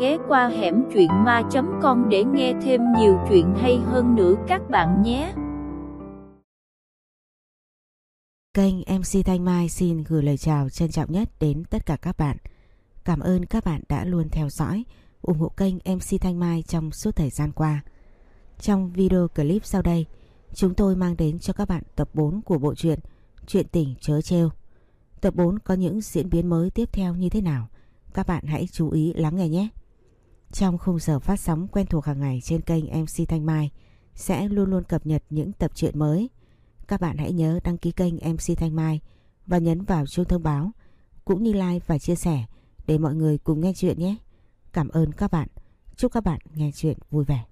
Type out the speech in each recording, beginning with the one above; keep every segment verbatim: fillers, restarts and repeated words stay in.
ghé qua hẻm truyện ma chấm com để nghe thêm nhiều chuyện hay hơn nữa các bạn nhé. Kênh em xê Thanh Mai xin gửi lời chào trân trọng nhất đến tất cả các bạn. Cảm ơn các bạn đã luôn theo dõi, ủng hộ kênh em xê Thanh Mai trong suốt thời gian qua. Trong video clip sau đây, chúng tôi mang đến cho các bạn tập bốn của bộ truyện Chuyện tình trớ trêu. Tập bốn có những diễn biến mới tiếp theo như thế nào? Các bạn hãy chú ý lắng nghe nhé. Trong khung giờ phát sóng quen thuộc hàng ngày trên kênh em xê Thanh Mai sẽ luôn luôn cập nhật những tập truyện mới. Các bạn hãy nhớ đăng ký kênh em xê Thanh Mai và nhấn vào chuông thông báo, cũng như like và chia sẻ để mọi người cùng nghe chuyện nhé. Cảm ơn các bạn. Chúc các bạn nghe chuyện vui vẻ.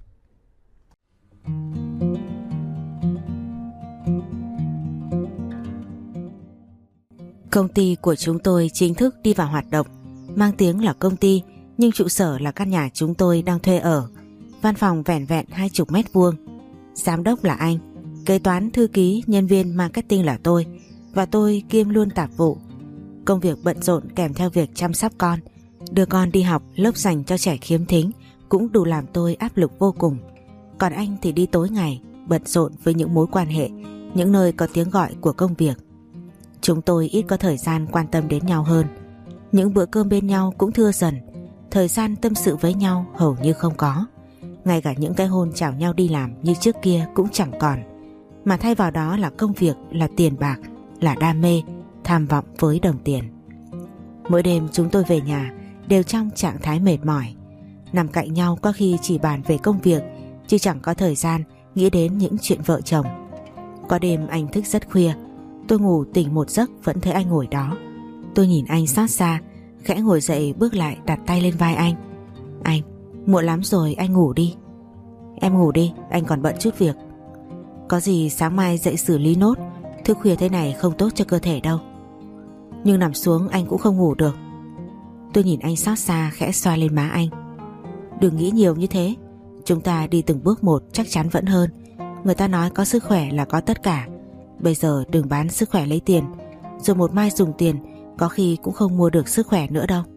Công ty của chúng tôi chính thức đi vào hoạt động. Mang tiếng là công ty nhưng trụ sở là căn nhà chúng tôi đang thuê ở. Văn phòng vẻn vẹn hai chục mét vuông. Giám đốc là anh, kế toán, thư ký, nhân viên marketing là tôi, và tôi kiêm luôn tạp vụ. Công việc bận rộn kèm theo việc chăm sóc con, đưa con đi học, lớp dành cho trẻ khiếm thính cũng đủ làm tôi áp lực vô cùng. Còn anh thì đi tối ngày, bận rộn với những mối quan hệ, những nơi có tiếng gọi của công việc. Chúng tôi ít có thời gian quan tâm đến nhau hơn. Những bữa cơm bên nhau cũng thưa dần, thời gian tâm sự với nhau hầu như không có. Ngay cả những cái hôn chào nhau đi làm như trước kia cũng chẳng còn, mà thay vào đó là công việc, là tiền bạc, là đam mê, tham vọng với đồng tiền. Mỗi đêm chúng tôi về nhà đều trong trạng thái mệt mỏi. Nằm cạnh nhau có khi chỉ bàn về công việc, chứ chẳng có thời gian nghĩ đến những chuyện vợ chồng. Có đêm anh thức rất khuya, tôi ngủ tỉnh một giấc vẫn thấy anh ngồi đó. Tôi nhìn anh xót xa, khẽ ngồi dậy bước lại đặt tay lên vai anh. Anh, muộn lắm rồi, anh ngủ đi. Em ngủ đi, anh còn bận chút việc. Có gì sáng mai dậy xử lý nốt, thức khuya thế này không tốt cho cơ thể đâu. Nhưng nằm xuống anh cũng không ngủ được. Tôi nhìn anh xót xa khẽ xoa lên má anh. Đừng nghĩ nhiều như thế, chúng ta đi từng bước một chắc chắn vẫn hơn. Người ta nói có sức khỏe là có tất cả. Bây giờ đừng bán sức khỏe lấy tiền, rồi một mai dùng tiền có khi cũng không mua được sức khỏe nữa đâu.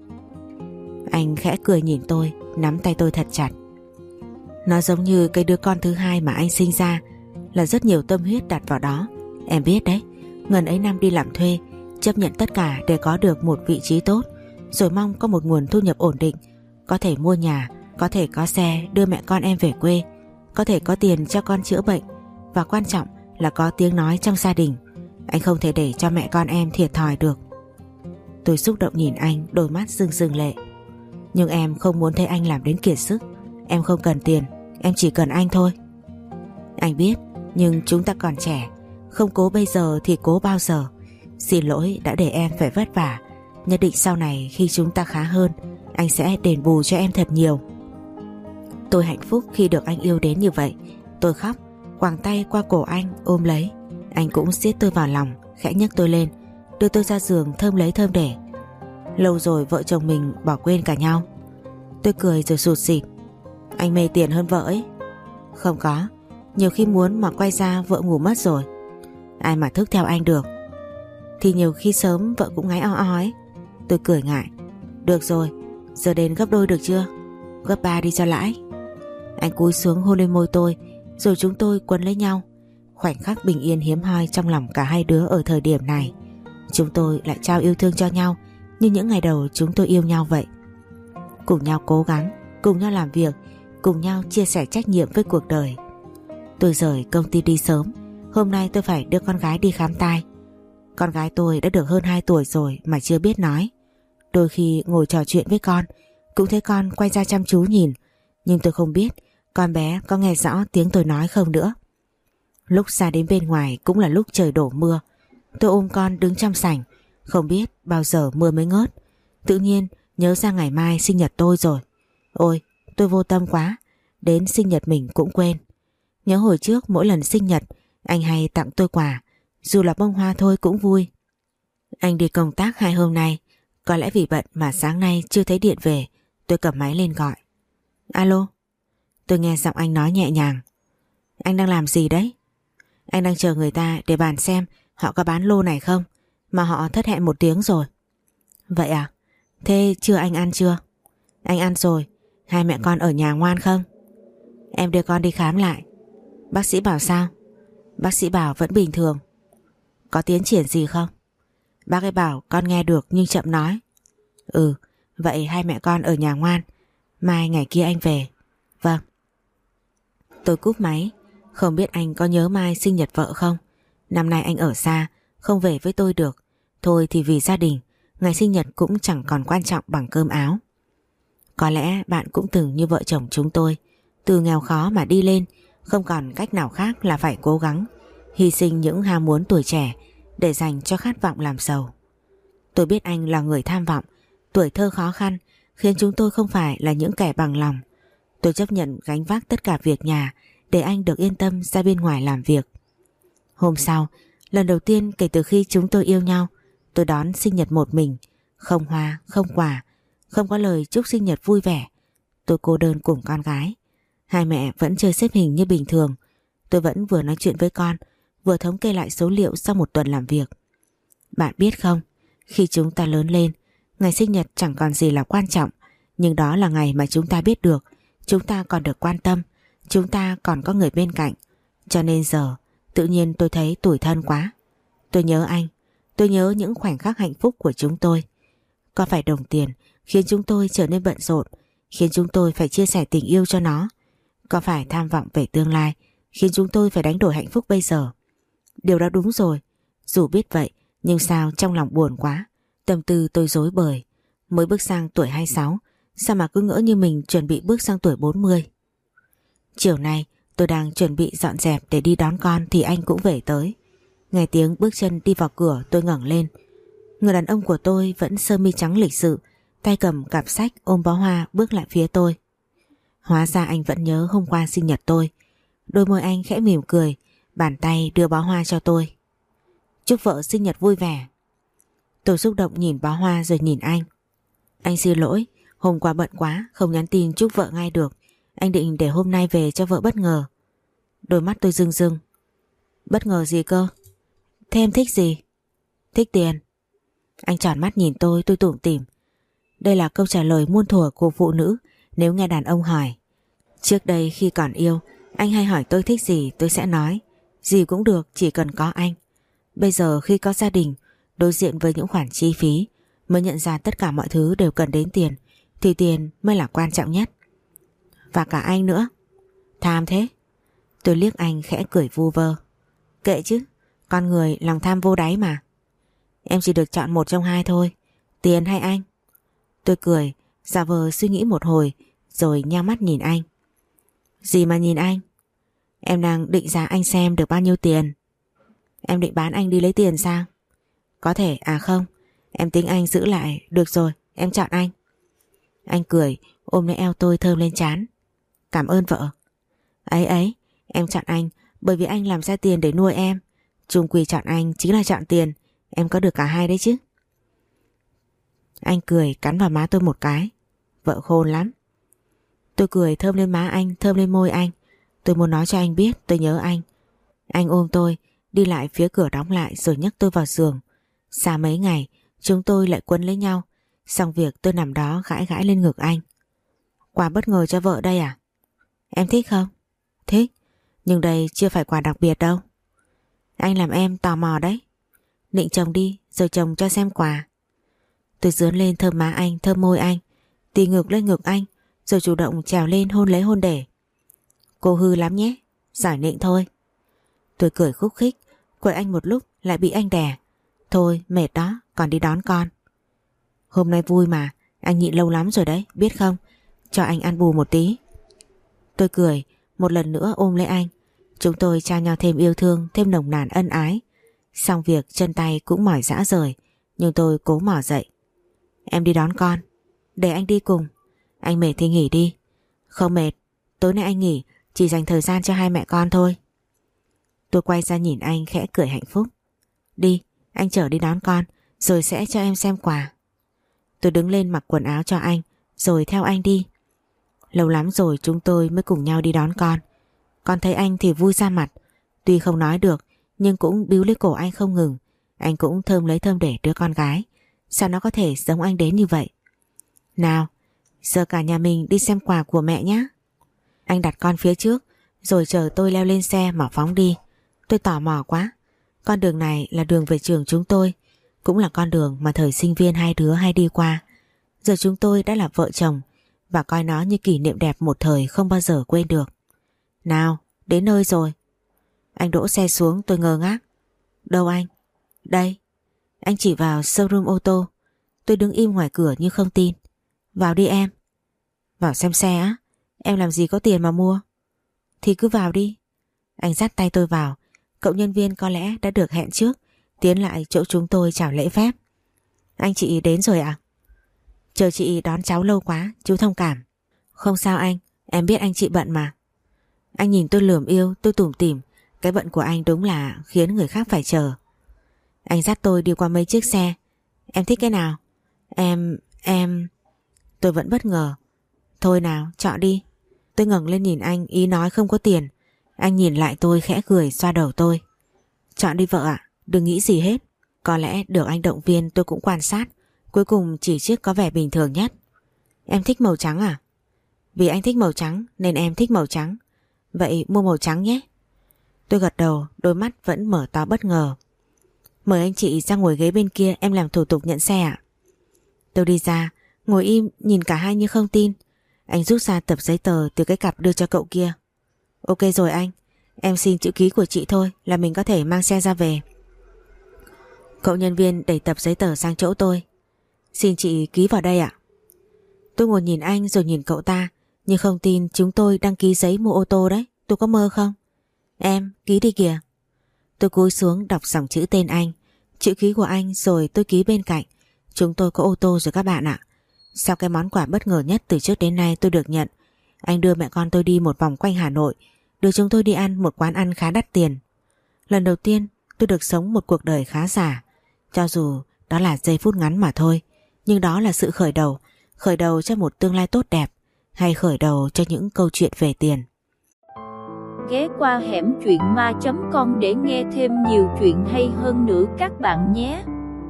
Anh khẽ cười nhìn tôi, nắm tay tôi thật chặt. Nó giống như cái đứa con thứ hai mà anh sinh ra, là rất nhiều tâm huyết đặt vào đó. Em biết đấy, ngần ấy năm đi làm thuê, chấp nhận tất cả để có được một vị trí tốt, rồi mong có một nguồn thu nhập ổn định, có thể mua nhà, có thể có xe đưa mẹ con em về quê, có thể có tiền cho con chữa bệnh, và quan trọng là có tiếng nói trong gia đình. Anh không thể để cho mẹ con em thiệt thòi được. Tôi xúc động nhìn anh, đôi mắt rưng rưng lệ. Nhưng em không muốn thấy anh làm đến kiệt sức. Em không cần tiền, em chỉ cần anh thôi. Anh biết, nhưng chúng ta còn trẻ, không cố bây giờ thì cố bao giờ. Xin lỗi đã để em phải vất vả. Nhất định sau này khi chúng ta khá hơn, anh sẽ đền bù cho em thật nhiều. Tôi hạnh phúc khi được anh yêu đến như vậy. Tôi khóc, quàng tay qua cổ anh ôm lấy. Anh cũng siết tôi vào lòng, khẽ nhấc tôi lên, đưa tôi ra giường thơm lấy thơm để. Lâu rồi vợ chồng mình bỏ quên cả nhau. Tôi cười rồi sụt sịt. Anh mê tiền hơn vợ ấy. Không có, nhiều khi muốn mà quay ra vợ ngủ mất rồi. Ai mà thức theo anh được. Thì nhiều khi sớm vợ cũng ngáy o o ấy. Tôi cười ngại. Được rồi, giờ đến gấp đôi được chưa? Gấp ba đi cho lãi. Anh cúi xuống hôn lên môi tôi, rồi chúng tôi quấn lấy nhau. Khoảnh khắc bình yên hiếm hoi trong lòng cả hai đứa ở thời điểm này. Chúng tôi lại trao yêu thương cho nhau như những ngày đầu chúng tôi yêu nhau vậy. Cùng nhau cố gắng, cùng nhau làm việc, cùng nhau chia sẻ trách nhiệm với cuộc đời. Tôi rời công ty đi sớm. Hôm nay tôi phải đưa con gái đi khám tai. Con gái tôi đã được hơn hai tuổi rồi mà chưa biết nói. Đôi khi ngồi trò chuyện với con, cũng thấy con quay ra chăm chú nhìn, nhưng tôi không biết con bé có nghe rõ tiếng tôi nói không nữa. Lúc ra đến bên ngoài cũng là lúc trời đổ mưa. Tôi ôm con đứng trong sảnh, không biết bao giờ mưa mới ngớt. Tự nhiên nhớ ra ngày mai sinh nhật tôi rồi. Ôi, tôi vô tâm quá, đến sinh nhật mình cũng quên. Nhớ hồi trước mỗi lần sinh nhật anh hay tặng tôi quà, dù là bông hoa thôi cũng vui. Anh đi công tác hai hôm nay, có lẽ vì bận mà sáng nay chưa thấy điện về. Tôi cầm máy lên gọi. Alo. Tôi nghe giọng anh nói nhẹ nhàng. Anh đang làm gì đấy? Anh đang chờ người ta để bàn xem họ có bán lô này không, mà họ thất hẹn một tiếng rồi. Vậy à? Thế chưa anh ăn chưa? Anh ăn rồi, Hai mẹ con ở nhà ngoan không? Em đưa con đi khám lại. Bác sĩ bảo sao? Bác sĩ bảo vẫn bình thường. Có tiến triển gì không? Bác ấy bảo con nghe được nhưng chậm nói. Ừ, vậy hai mẹ con ở nhà ngoan. Mai ngày kia anh về. Vâng. Tôi cúp máy. Không biết anh có nhớ mai sinh nhật vợ không? Năm nay anh ở xa, không về với tôi được. Thôi thì vì gia đình, ngày sinh nhật cũng chẳng còn quan trọng bằng cơm áo. Có lẽ bạn cũng từng như vợ chồng chúng tôi, từ nghèo khó mà đi lên, không còn cách nào khác là phải cố gắng, hy sinh những ham muốn tuổi trẻ để dành cho khát vọng làm giàu. Tôi biết anh là người tham vọng, tuổi thơ khó khăn khiến chúng tôi không phải là những kẻ bằng lòng. Tôi chấp nhận gánh vác tất cả việc nhà để anh được yên tâm ra bên ngoài làm việc. Hôm sau, lần đầu tiên kể từ khi chúng tôi yêu nhau, tôi đón sinh nhật một mình, không hoa, không quà, không có lời chúc sinh nhật vui vẻ. Tôi cô đơn cùng con gái. Hai mẹ vẫn chơi xếp hình như bình thường. Tôi vẫn vừa nói chuyện với con, vừa thống kê lại số liệu sau một tuần làm việc. Bạn biết không, khi chúng ta lớn lên, ngày sinh nhật chẳng còn gì là quan trọng, nhưng đó là ngày mà chúng ta biết được chúng ta còn được quan tâm, chúng ta còn có người bên cạnh. Cho nên giờ tự nhiên tôi thấy tủi thân quá. Tôi nhớ anh, tôi nhớ những khoảnh khắc hạnh phúc của chúng tôi. Có phải đồng tiền khiến chúng tôi trở nên bận rộn, khiến chúng tôi phải chia sẻ tình yêu cho nó? Có phải tham vọng về tương lai khiến chúng tôi phải đánh đổi hạnh phúc bây giờ? Điều đó đúng rồi. Dù biết vậy, nhưng sao trong lòng buồn quá. Tâm tư tôi rối bời. Mới bước sang tuổi hai mươi sáu, sao mà cứ ngỡ như mình chuẩn bị bước sang tuổi bốn mươi. Chiều nay tôi đang chuẩn bị dọn dẹp để đi đón con thì anh cũng về tới. Nghe tiếng bước chân đi vào cửa, tôi ngẩng lên. Người đàn ông của tôi vẫn sơ mi trắng lịch sự, tay cầm cặp sách ôm bó hoa bước lại phía tôi. Hóa ra anh vẫn nhớ hôm qua sinh nhật tôi. Đôi môi anh khẽ mỉm cười, bàn tay đưa bó hoa cho tôi. Chúc vợ sinh nhật vui vẻ. Tôi xúc động nhìn bó hoa rồi nhìn anh. Anh xin lỗi, hôm qua bận quá không nhắn tin chúc vợ ngay được. Anh định để hôm nay về cho vợ bất ngờ. Đôi mắt tôi rưng rưng. Bất ngờ gì cơ? Thế em thích gì? Thích tiền. Anh tròn mắt nhìn tôi, tôi tủm tỉm. Đây là câu trả lời muôn thuở của phụ nữ nếu nghe đàn ông hỏi. Trước đây khi còn yêu, anh hay hỏi tôi thích gì tôi sẽ nói gì cũng được, chỉ cần có anh. Bây giờ khi có gia đình, đối diện với những khoản chi phí, mới nhận ra tất cả mọi thứ đều cần đến tiền, thì tiền mới là quan trọng nhất. Và cả anh nữa. Tham thế? Tôi liếc anh khẽ cười vu vơ. Kệ chứ, con người lòng tham vô đáy mà. Em chỉ được chọn một trong hai thôi, tiền hay anh? Tôi cười, giả vờ suy nghĩ một hồi, rồi nheo mắt nhìn anh. Gì mà nhìn anh? Em đang định giá anh xem được bao nhiêu tiền. Em định bán anh đi lấy tiền sao? Có thể, à không, em tính anh giữ lại. Được rồi, em chọn anh. Anh cười, ôm lấy eo tôi thơm lên trán. Cảm ơn vợ. Ấy ấy, em chọn anh bởi vì anh làm ra tiền để nuôi em. Chung quy chọn anh chính là chọn tiền. Em có được cả hai đấy chứ. Anh cười cắn vào má tôi một cái. Vợ khôn lắm. Tôi cười thơm lên má anh, thơm lên môi anh. Tôi muốn nói cho anh biết tôi nhớ anh. Anh ôm tôi, đi lại phía cửa đóng lại rồi nhấc tôi vào giường. Xa mấy ngày, chúng tôi lại quấn lấy nhau. Xong việc tôi nằm đó gãi gãi lên ngực anh. Quà bất ngờ cho vợ đây à? Em thích không? Thích, nhưng đây chưa phải quà đặc biệt đâu. Anh làm em tò mò đấy. Định chồng đi rồi chồng cho xem quà. Tôi dướn lên thơm má anh, thơm môi anh, tì ngực lên ngực anh, rồi chủ động trèo lên hôn lấy hôn để. Cô hư lắm nhé, giỏi nịnh thôi. Tôi cười khúc khích, quậy anh một lúc lại bị anh đè. Thôi mệt đó, còn đi đón con. Hôm nay vui mà, anh nhịn lâu lắm rồi đấy, biết không? Cho anh ăn bù một tí. Tôi cười, một lần nữa ôm lấy anh. Chúng tôi trao nhau thêm yêu thương, thêm nồng nàn ân ái. Xong việc chân tay cũng mỏi rã rời, nhưng tôi cố mò dậy. Em đi đón con. Để anh đi cùng. Anh mệt thì nghỉ đi. Không mệt, tối nay anh nghỉ, chỉ dành thời gian cho hai mẹ con thôi. Tôi quay ra nhìn anh khẽ cười hạnh phúc. Đi, anh chở đi đón con, rồi sẽ cho em xem quà. Tôi đứng lên mặc quần áo cho anh, rồi theo anh đi. Lâu lắm rồi chúng tôi mới cùng nhau đi đón con. Con thấy anh thì vui ra mặt. Tuy không nói được, nhưng cũng bíu lấy cổ anh không ngừng. Anh cũng thơm lấy thơm để đứa con gái. Sao nó có thể giống anh đến như vậy? Nào, Giờ cả nhà mình đi xem quà của mẹ nhé. Anh đặt con phía trước rồi chờ tôi leo lên xe mà phóng đi. Tôi tò mò quá. Con đường này là đường về trường chúng tôi, cũng là con đường mà thời sinh viên hai đứa hay đi qua. Giờ chúng tôi đã là vợ chồng và coi nó như kỷ niệm đẹp một thời không bao giờ quên được. Nào, đến nơi rồi. Anh đỗ xe xuống, tôi ngơ ngác. Đâu anh? Đây. Anh chỉ vào showroom ô tô. Tôi đứng im ngoài cửa như không tin. Vào đi em. Vào xem xe á? Em làm gì có tiền mà mua? Thì cứ vào đi. Anh dắt tay tôi vào. Cậu nhân viên có lẽ đã được hẹn trước tiến lại chỗ chúng tôi chào lễ phép. Anh chị đến rồi ạ? À? Chờ chị đón cháu lâu quá, chú thông cảm. Không sao anh, em biết anh chị bận mà. Anh nhìn tôi lườm yêu, tôi tủm tỉm. Cái bận của anh đúng là khiến người khác phải chờ. Anh dắt tôi đi qua mấy chiếc xe. Em thích cái nào? Em... em... Tôi vẫn bất ngờ. Thôi nào, chọn đi. Tôi ngẩng lên nhìn anh, ý nói không có tiền. Anh nhìn lại tôi khẽ cười xoa đầu tôi. Chọn đi vợ ạ, đừng nghĩ gì hết. Có lẽ được anh động viên tôi cũng quan sát. Cuối cùng chỉ chiếc có vẻ bình thường nhất. Em thích màu trắng à? Vì anh thích màu trắng nên em thích màu trắng. Vậy mua màu trắng nhé. Tôi gật đầu, đôi mắt vẫn mở to bất ngờ. Mời anh chị ra ngồi ghế bên kia, em làm thủ tục nhận xe ạ. Tôi đi ra, ngồi im nhìn cả hai như không tin. Anh rút ra tập giấy tờ từ cái cặp đưa cho cậu kia. Ok rồi anh, em xin chữ ký của chị thôi là mình có thể mang xe ra về. Cậu nhân viên đẩy tập giấy tờ sang chỗ tôi. Xin chị ký vào đây ạ. Tôi ngồi nhìn anh rồi nhìn cậu ta, nhưng không tin chúng tôi đăng ký giấy mua ô tô đấy. Tôi có mơ không? Em, ký đi kìa. Tôi cúi xuống đọc dòng chữ tên anh, chữ ký của anh rồi tôi ký bên cạnh. Chúng tôi có ô tô rồi các bạn ạ. Sau cái món quà bất ngờ nhất từ trước đến nay tôi được nhận, anh đưa mẹ con tôi đi một vòng quanh Hà Nội, đưa chúng tôi đi ăn một quán ăn khá đắt tiền. Lần đầu tiên tôi được sống một cuộc đời khá giả. Cho dù đó là giây phút ngắn mà thôi, nhưng đó là sự khởi đầu, khởi đầu cho một tương lai tốt đẹp, hay khởi đầu cho những câu chuyện về tiền. Ghé qua hẻm truyện ma chấm com để nghe thêm nhiều chuyện hay hơn nữa các bạn nhé.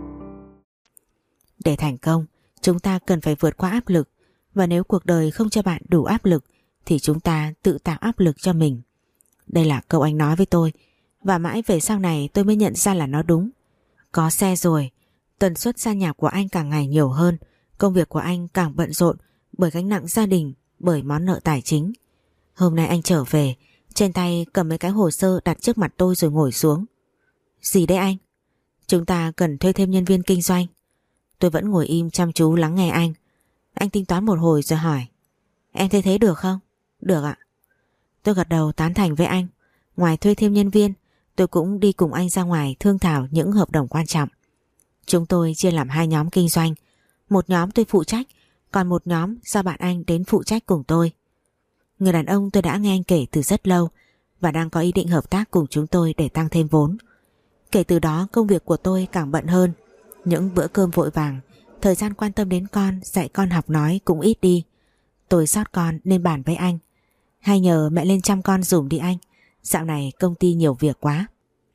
Để thành công, chúng ta cần phải vượt qua áp lực, và nếu cuộc đời không cho bạn đủ áp lực thì chúng ta tự tạo áp lực cho mình. Đây là câu anh nói với tôi, và mãi về sau này tôi mới nhận ra là nó đúng. Có xe rồi, tần suất ra nhà của anh càng ngày nhiều hơn, công việc của anh càng bận rộn bởi gánh nặng gia đình, bởi món nợ tài chính. Hôm nay anh trở về, trên tay cầm mấy cái hồ sơ đặt trước mặt tôi rồi ngồi xuống. Gì đấy anh? Chúng ta cần thuê thêm nhân viên kinh doanh. Tôi vẫn ngồi im chăm chú lắng nghe anh. Anh tính toán một hồi rồi hỏi. Em thấy thế được không? Được ạ. Tôi gật đầu tán thành với anh. Ngoài thuê thêm nhân viên, tôi cũng đi cùng anh ra ngoài thương thảo những hợp đồng quan trọng. Chúng tôi chia làm hai nhóm kinh doanh. Một nhóm tôi phụ trách, còn một nhóm do bạn anh đến phụ trách cùng tôi. Người đàn ông tôi đã nghe anh kể từ rất lâu và đang có ý định hợp tác cùng chúng tôi để tăng thêm vốn. Kể từ đó công việc của tôi càng bận hơn. Những bữa cơm vội vàng, thời gian quan tâm đến con, dạy con học nói cũng ít đi. Tôi sót con nên bàn với anh. Hay nhờ mẹ lên chăm con dùm đi anh. Dạo này công ty nhiều việc quá.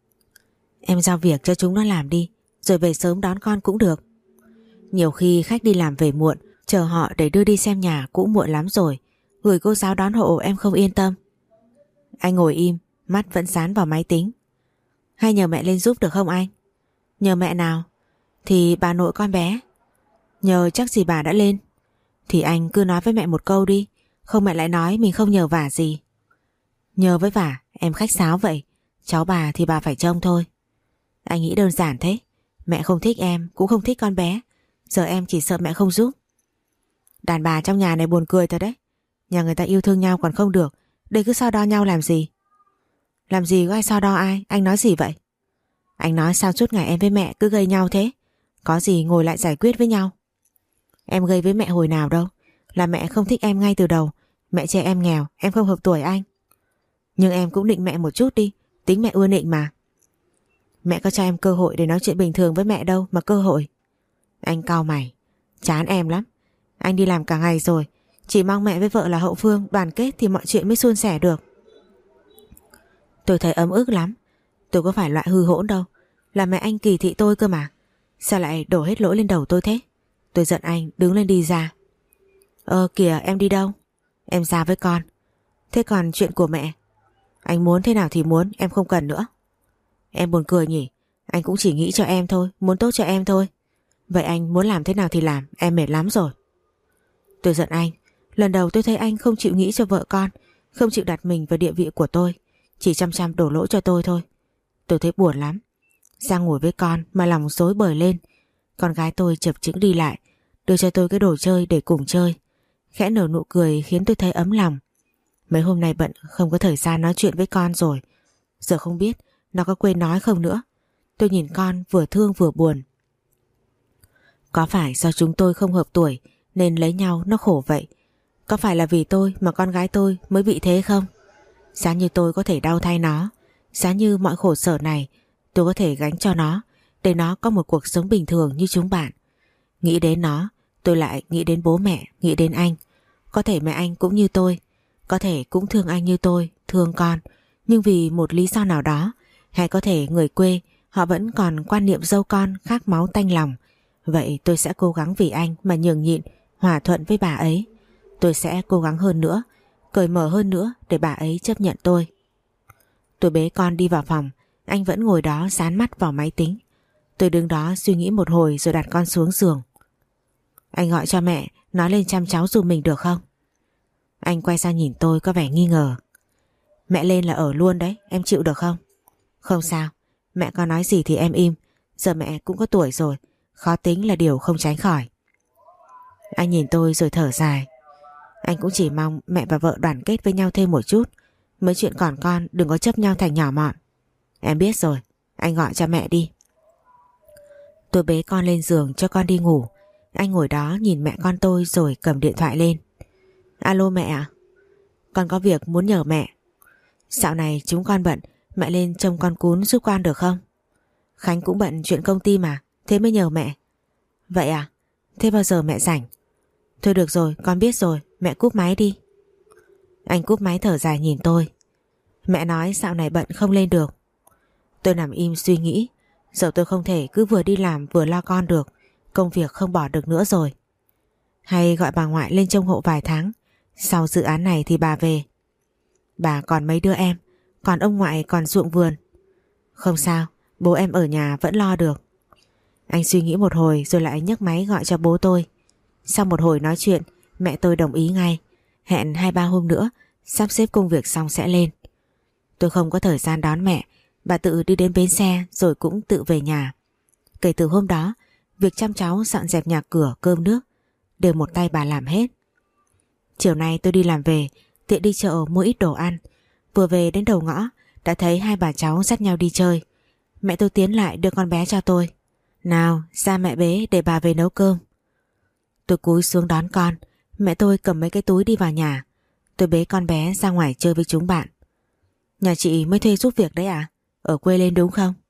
Em giao việc cho chúng nó làm đi, rồi về sớm đón con cũng được. Nhiều khi khách đi làm về muộn, chờ họ để đưa đi xem nhà cũng muộn lắm rồi. Gửi cô giáo đón hộ em không yên tâm. Anh ngồi im, mắt vẫn dán vào máy tính. Hay nhờ mẹ lên giúp được không anh? Nhờ mẹ nào? Thì bà nội con bé. Nhờ chắc gì bà đã lên. Thì anh cứ nói với mẹ một câu đi, không mẹ lại nói mình không nhờ vả gì. Nhờ với vả, em khách sáo vậy. Cháu bà thì bà phải trông thôi. Anh nghĩ đơn giản thế. Mẹ không thích em, cũng không thích con bé. Giờ em chỉ sợ mẹ không giúp. Đàn bà trong nhà này buồn cười thật đấy. Nhà người ta yêu thương nhau còn không được, đây cứ so đo nhau làm gì? Làm gì có ai so đo ai? Anh nói gì vậy? Anh nói sao suốt ngày em với mẹ cứ gây nhau thế? Có gì ngồi lại giải quyết với nhau. Em gây với mẹ hồi nào đâu. Là mẹ không thích em ngay từ đầu. Mẹ chê em nghèo, em không hợp tuổi anh. Nhưng em cũng nịnh mẹ một chút đi. Tính mẹ ưa nịnh mà. Mẹ có cho em cơ hội để nói chuyện bình thường với mẹ đâu mà cơ hội. Anh cau mày. Chán em lắm. Anh đi làm cả ngày rồi, chỉ mong mẹ với vợ là hậu phương đoàn kết thì mọi chuyện mới suôn sẻ được. Tôi thấy ấm ức lắm. Tôi có phải loại hư hỗn đâu. Là mẹ anh kỳ thị tôi cơ mà. Sao lại đổ hết lỗi lên đầu tôi thế? Tôi giận anh đứng lên đi ra. Ờ kìa, em đi đâu? Em ra với con. Thế còn chuyện của mẹ? Anh muốn thế nào thì muốn, em không cần nữa. Em buồn cười nhỉ? Anh cũng chỉ nghĩ cho em thôi, muốn tốt cho em thôi. Vậy anh muốn làm thế nào thì làm, em mệt lắm rồi. Tôi giận anh. Lần đầu tôi thấy anh không chịu nghĩ cho vợ con, không chịu đặt mình vào địa vị của tôi, chỉ chăm chăm đổ lỗi cho tôi thôi. Tôi thấy buồn lắm. Sang ngồi với con mà lòng rối bời lên. Con gái tôi chập chững đi lại, đưa cho tôi cái đồ chơi để cùng chơi. Khẽ nở nụ cười khiến tôi thấy ấm lòng. Mấy hôm nay bận không có thời gian nói chuyện với con rồi. Giờ không biết nó có quên nói không nữa. Tôi nhìn con vừa thương vừa buồn. Có phải do chúng tôi không hợp tuổi nên lấy nhau nó khổ vậy? Có phải là vì tôi mà con gái tôi mới bị thế không? Giá như tôi có thể đau thay nó, giá như mọi khổ sở này tôi có thể gánh cho nó, để nó có một cuộc sống bình thường như chúng bạn. Nghĩ đến nó, tôi lại nghĩ đến bố mẹ, nghĩ đến anh. Có thể mẹ anh cũng như tôi, có thể cũng thương anh như tôi, thương con, nhưng vì một lý do nào đó, hay có thể người quê họ vẫn còn quan niệm dâu con khác máu tanh lòng. Vậy tôi sẽ cố gắng vì anh mà nhường nhịn, hòa thuận với bà ấy. Tôi sẽ cố gắng hơn nữa, cởi mở hơn nữa để bà ấy chấp nhận tôi. Tôi bế con đi vào phòng, anh vẫn ngồi đó dán mắt vào máy tính. Tôi đứng đó suy nghĩ một hồi rồi đặt con xuống giường. Anh gọi cho mẹ, nói lên chăm cháu giùm mình được không? Anh quay sang nhìn tôi có vẻ nghi ngờ. Mẹ lên là ở luôn đấy, em chịu được không? Không sao, mẹ có nói gì thì em im. Giờ mẹ cũng có tuổi rồi, khó tính là điều không tránh khỏi. Anh nhìn tôi rồi thở dài. Anh cũng chỉ mong mẹ và vợ đoàn kết với nhau thêm một chút. Mấy chuyện còn con đừng có chấp nhau thành nhỏ mọn. Em biết rồi, anh gọi cho mẹ đi. Tôi bế con lên giường cho con đi ngủ. Anh ngồi đó nhìn mẹ con tôi rồi cầm điện thoại lên. Alo mẹ ạ. Con có việc muốn nhờ mẹ. Dạo này chúng con bận, mẹ lên trông con cún giúp con được không? Khánh cũng bận chuyện công ty mà, thế mới nhờ mẹ. Vậy à? Thế bao giờ mẹ rảnh? Thôi được rồi, con biết rồi, mẹ cúp máy đi. Anh cúp máy thở dài nhìn tôi. Mẹ nói dạo này bận không lên được. Tôi nằm im suy nghĩ. Giờ tôi không thể cứ vừa đi làm vừa lo con được. Công việc không bỏ được nữa rồi. Hay gọi bà ngoại lên trông hộ vài tháng. Sau dự án này thì bà về. Bà còn mấy đứa em, còn ông ngoại còn ruộng vườn. Không sao, bố em ở nhà vẫn lo được. Anh suy nghĩ một hồi rồi lại nhấc máy gọi cho bố tôi. Sau một hồi nói chuyện, mẹ tôi đồng ý ngay. Hẹn hai ba hôm nữa sắp xếp công việc xong sẽ lên. Tôi không có thời gian đón mẹ. Bà tự đi đến bến xe rồi cũng tự về nhà. Kể từ hôm đó, việc chăm cháu dọn dẹp nhà cửa, cơm nước đều một tay bà làm hết. Chiều nay tôi đi làm về, tiện đi chợ mua ít đồ ăn. Vừa về đến đầu ngõ đã thấy hai bà cháu dắt nhau đi chơi. Mẹ tôi tiến lại đưa con bé cho tôi. Nào ra mẹ bế để bà về nấu cơm. Tôi cúi xuống đón con. Mẹ tôi cầm mấy cái túi đi vào nhà. Tôi bế con bé ra ngoài chơi với chúng bạn. Nhà chị mới thuê giúp việc đấy à? Ở quê lên đúng không?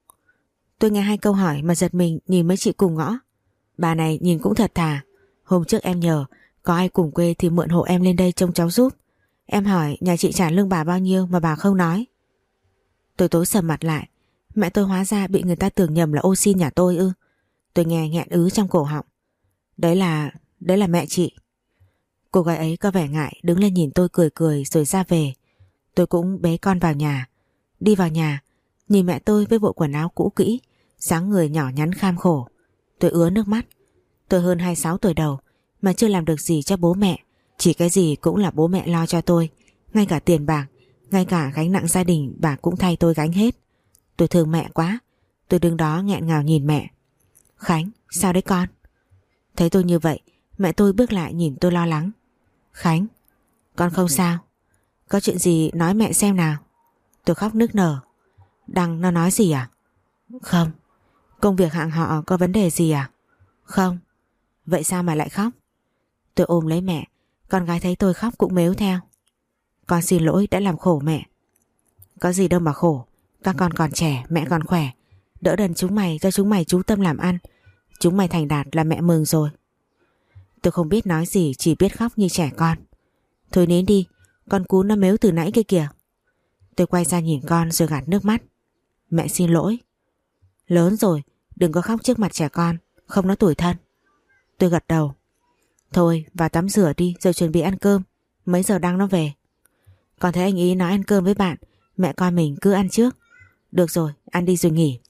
Tôi nghe hai câu hỏi mà giật mình nhìn mấy chị cùng ngõ. Bà này nhìn cũng thật thà. Hôm trước em nhờ có ai cùng quê thì mượn hộ em lên đây trông cháu giúp. Em hỏi nhà chị trả lương bà bao nhiêu mà bà không nói. Tôi tối sầm mặt lại. Mẹ tôi hóa ra bị người ta tưởng nhầm là ô xin nhà tôi ư? Tôi nghe nghẹn ứ trong cổ họng. Đấy là... đấy là mẹ chị. Cô gái ấy có vẻ ngại đứng lên nhìn tôi cười cười rồi ra về. Tôi cũng bế con vào nhà. Đi vào nhà, nhìn mẹ tôi với bộ quần áo cũ kỹ, dáng người nhỏ nhắn kham khổ. Tôi ứa nước mắt. Tôi hơn hai mươi sáu tuổi đầu mà chưa làm được gì cho bố mẹ. Chỉ cái gì cũng là bố mẹ lo cho tôi. Ngay cả tiền bạc, ngay cả gánh nặng gia đình bà cũng thay tôi gánh hết. Tôi thương mẹ quá. Tôi đứng đó nghẹn ngào nhìn mẹ. Khánh, sao đấy con? Thấy tôi như vậy, mẹ tôi bước lại nhìn tôi lo lắng. Khánh, con không sao. Có chuyện gì nói mẹ xem nào. Tôi khóc nức nở. Đăng nó nói gì à? Không. Công việc hạng họ có vấn đề gì à? Không. Vậy sao mà lại khóc? Tôi ôm lấy mẹ. Con gái thấy tôi khóc cũng mếu theo. Con xin lỗi đã làm khổ mẹ. Có gì đâu mà khổ. Các con còn trẻ, mẹ còn khỏe. Đỡ đần chúng mày cho chúng mày chú tâm làm ăn. Chúng mày thành đạt là mẹ mừng rồi. Tôi không biết nói gì, chỉ biết khóc như trẻ con. Thôi nín đi, con cú nó mếu từ nãy kia kìa. Tôi quay ra nhìn con rồi gạt nước mắt. Mẹ xin lỗi. Lớn rồi, đừng có khóc trước mặt trẻ con, không nó tủi thân. Tôi gật đầu. Thôi vào tắm rửa đi rồi chuẩn bị ăn cơm. Mấy giờ Đăng nó về? Còn thấy anh ý nói ăn cơm với bạn, mẹ coi mình cứ ăn trước. Được rồi, ăn đi rồi nghỉ.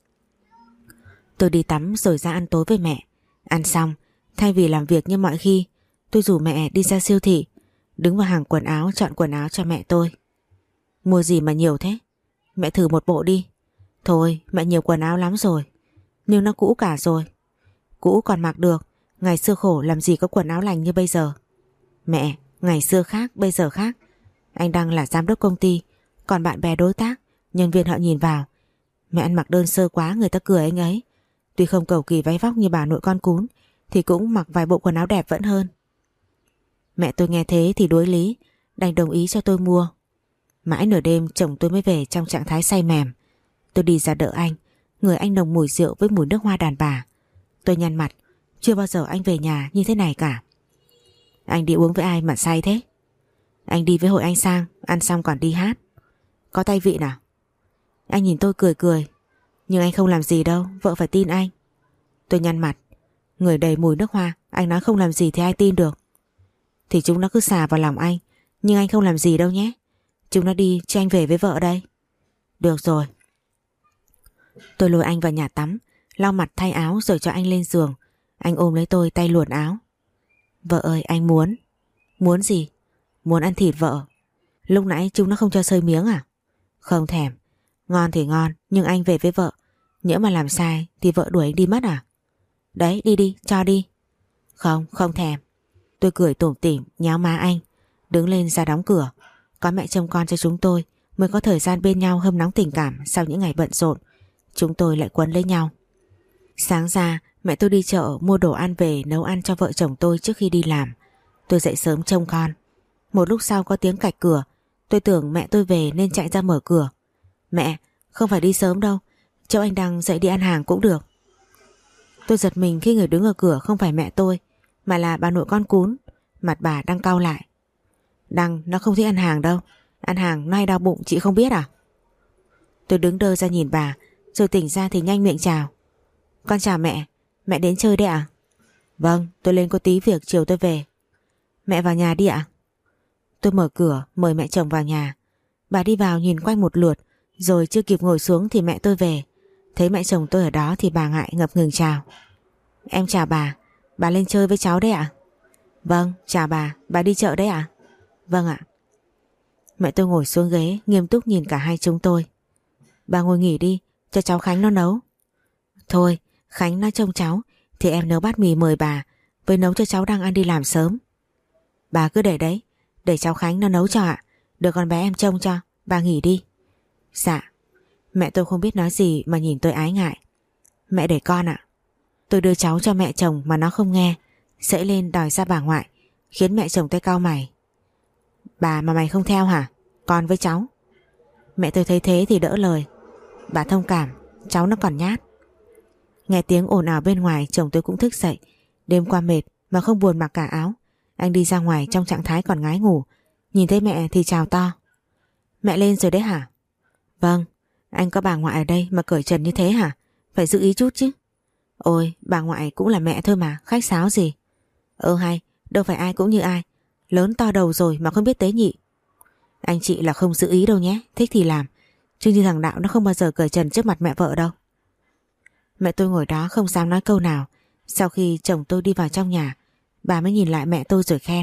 Tôi đi tắm rồi ra ăn tối với mẹ. Ăn xong, thay vì làm việc như mọi khi, tôi rủ mẹ đi ra siêu thị, đứng vào hàng quần áo chọn quần áo cho mẹ tôi. Mua gì mà nhiều thế? Mẹ thử một bộ đi. Thôi, mẹ nhiều quần áo lắm rồi. Nhưng nó cũ cả rồi. Cũ còn mặc được, ngày xưa khổ làm gì có quần áo lành như bây giờ. Mẹ, ngày xưa khác, bây giờ khác. Anh Đăng là giám đốc công ty, còn bạn bè đối tác, nhân viên họ nhìn vào. Mẹ ăn mặc đơn sơ quá người ta cười anh ấy. Tuy không cầu kỳ váy vóc như bà nội con cún, thì cũng mặc vài bộ quần áo đẹp vẫn hơn. Mẹ tôi nghe thế thì đối lý, đành đồng ý cho tôi mua. Mãi nửa đêm chồng tôi mới về trong trạng thái say mềm. Tôi đi ra đỡ anh, người anh nồng mùi rượu với mùi nước hoa đàn bà. Tôi nhăn mặt, chưa bao giờ anh về nhà như thế này cả. Anh đi uống với ai mà say thế? Anh đi với hội anh Sang, ăn xong còn đi hát. Có tay vị nào? Anh nhìn tôi cười cười. Nhưng anh không làm gì đâu, vợ phải tin anh. Tôi nhăn mặt, người đầy mùi nước hoa, anh nói không làm gì thì ai tin được. Thì chúng nó cứ xà vào lòng anh, nhưng anh không làm gì đâu nhé. Chúng nó đi cho anh về với vợ đây. Được rồi. Tôi lôi anh vào nhà tắm, lau mặt thay áo rồi cho anh lên giường. Anh ôm lấy tôi tay luồn áo. Vợ ơi, anh muốn. Muốn gì? Muốn ăn thịt vợ. Lúc nãy chúng nó không cho xơi miếng à? Không thèm. Ngon thì ngon, nhưng anh về với vợ, nhỡ mà làm sai thì vợ đuổi anh đi mất à? Đấy, đi đi, cho đi. Không, không thèm. Tôi cười tủm tỉm nháo má anh, đứng lên ra đóng cửa. Có mẹ trông con cho chúng tôi mới có thời gian bên nhau hâm nóng tình cảm. Sau những ngày bận rộn, chúng tôi lại quấn lấy nhau. Sáng ra mẹ tôi đi chợ mua đồ ăn về nấu ăn cho vợ chồng tôi trước khi đi làm. Tôi dậy sớm trông con. Một lúc sau có tiếng cạch cửa. Tôi tưởng mẹ tôi về nên chạy ra mở cửa. Mẹ, không phải đi sớm đâu, cháu anh Đăng dậy đi ăn hàng cũng được. Tôi giật mình khi người đứng ở cửa không phải mẹ tôi, mà là bà nội con cún. Mặt bà đang cau lại. Đăng nó không thích ăn hàng đâu. Ăn hàng nay đau bụng chị không biết à? Tôi đứng đơ ra nhìn bà, rồi tỉnh ra thì nhanh miệng chào. Con chào mẹ, mẹ đến chơi đấy ạ? Vâng, tôi lên có tí việc chiều tôi về. Mẹ vào nhà đi ạ. Tôi mở cửa mời mẹ chồng vào nhà. Bà đi vào nhìn quanh một lượt, rồi chưa kịp ngồi xuống thì mẹ tôi về. Thấy mẹ chồng tôi ở đó thì bà ngại ngập ngừng chào. Em chào bà, bà lên chơi với cháu đấy ạ? Vâng, chào bà, bà đi chợ đấy ạ? Vâng ạ. Mẹ tôi ngồi xuống ghế nghiêm túc nhìn cả hai chúng tôi. Bà ngồi nghỉ đi, cho cháu Khánh nó nấu. Thôi, Khánh nó trông cháu thì em nấu bát mì mời bà, với nấu cho cháu đang ăn đi làm sớm. Bà cứ để đấy, để cháu Khánh nó nấu cho ạ. Được con bé em trông cho, bà nghỉ đi. Dạ. Mẹ tôi không biết nói gì mà nhìn tôi ái ngại. Mẹ để con ạ. Tôi đưa cháu cho mẹ chồng mà nó không nghe, sẫy lên đòi ra bà ngoại, khiến mẹ chồng tôi cau mày. Bà mà mày không theo hả? Con với cháu. Mẹ tôi thấy thế thì đỡ lời. Bà thông cảm, cháu nó còn nhát. Nghe tiếng ồn ào bên ngoài, chồng tôi cũng thức dậy. Đêm qua mệt mà không buồn mặc cả áo. Anh đi ra ngoài trong trạng thái còn ngái ngủ. Nhìn thấy mẹ thì chào to. Mẹ lên rồi đấy hả? Vâng. Anh có bà ngoại ở đây mà cởi trần như thế hả? Phải giữ ý chút chứ. Ôi, bà ngoại cũng là mẹ thôi mà, khách sáo gì. Ơ hay, đâu phải ai cũng như ai. Lớn to đầu rồi mà không biết tế nhị. Anh chị là không giữ ý đâu nhé, thích thì làm. Chứ như thằng Đạo nó không bao giờ cởi trần trước mặt mẹ vợ đâu. Mẹ tôi ngồi đó không dám nói câu nào. Sau khi chồng tôi đi vào trong nhà, bà mới nhìn lại mẹ tôi rồi khen.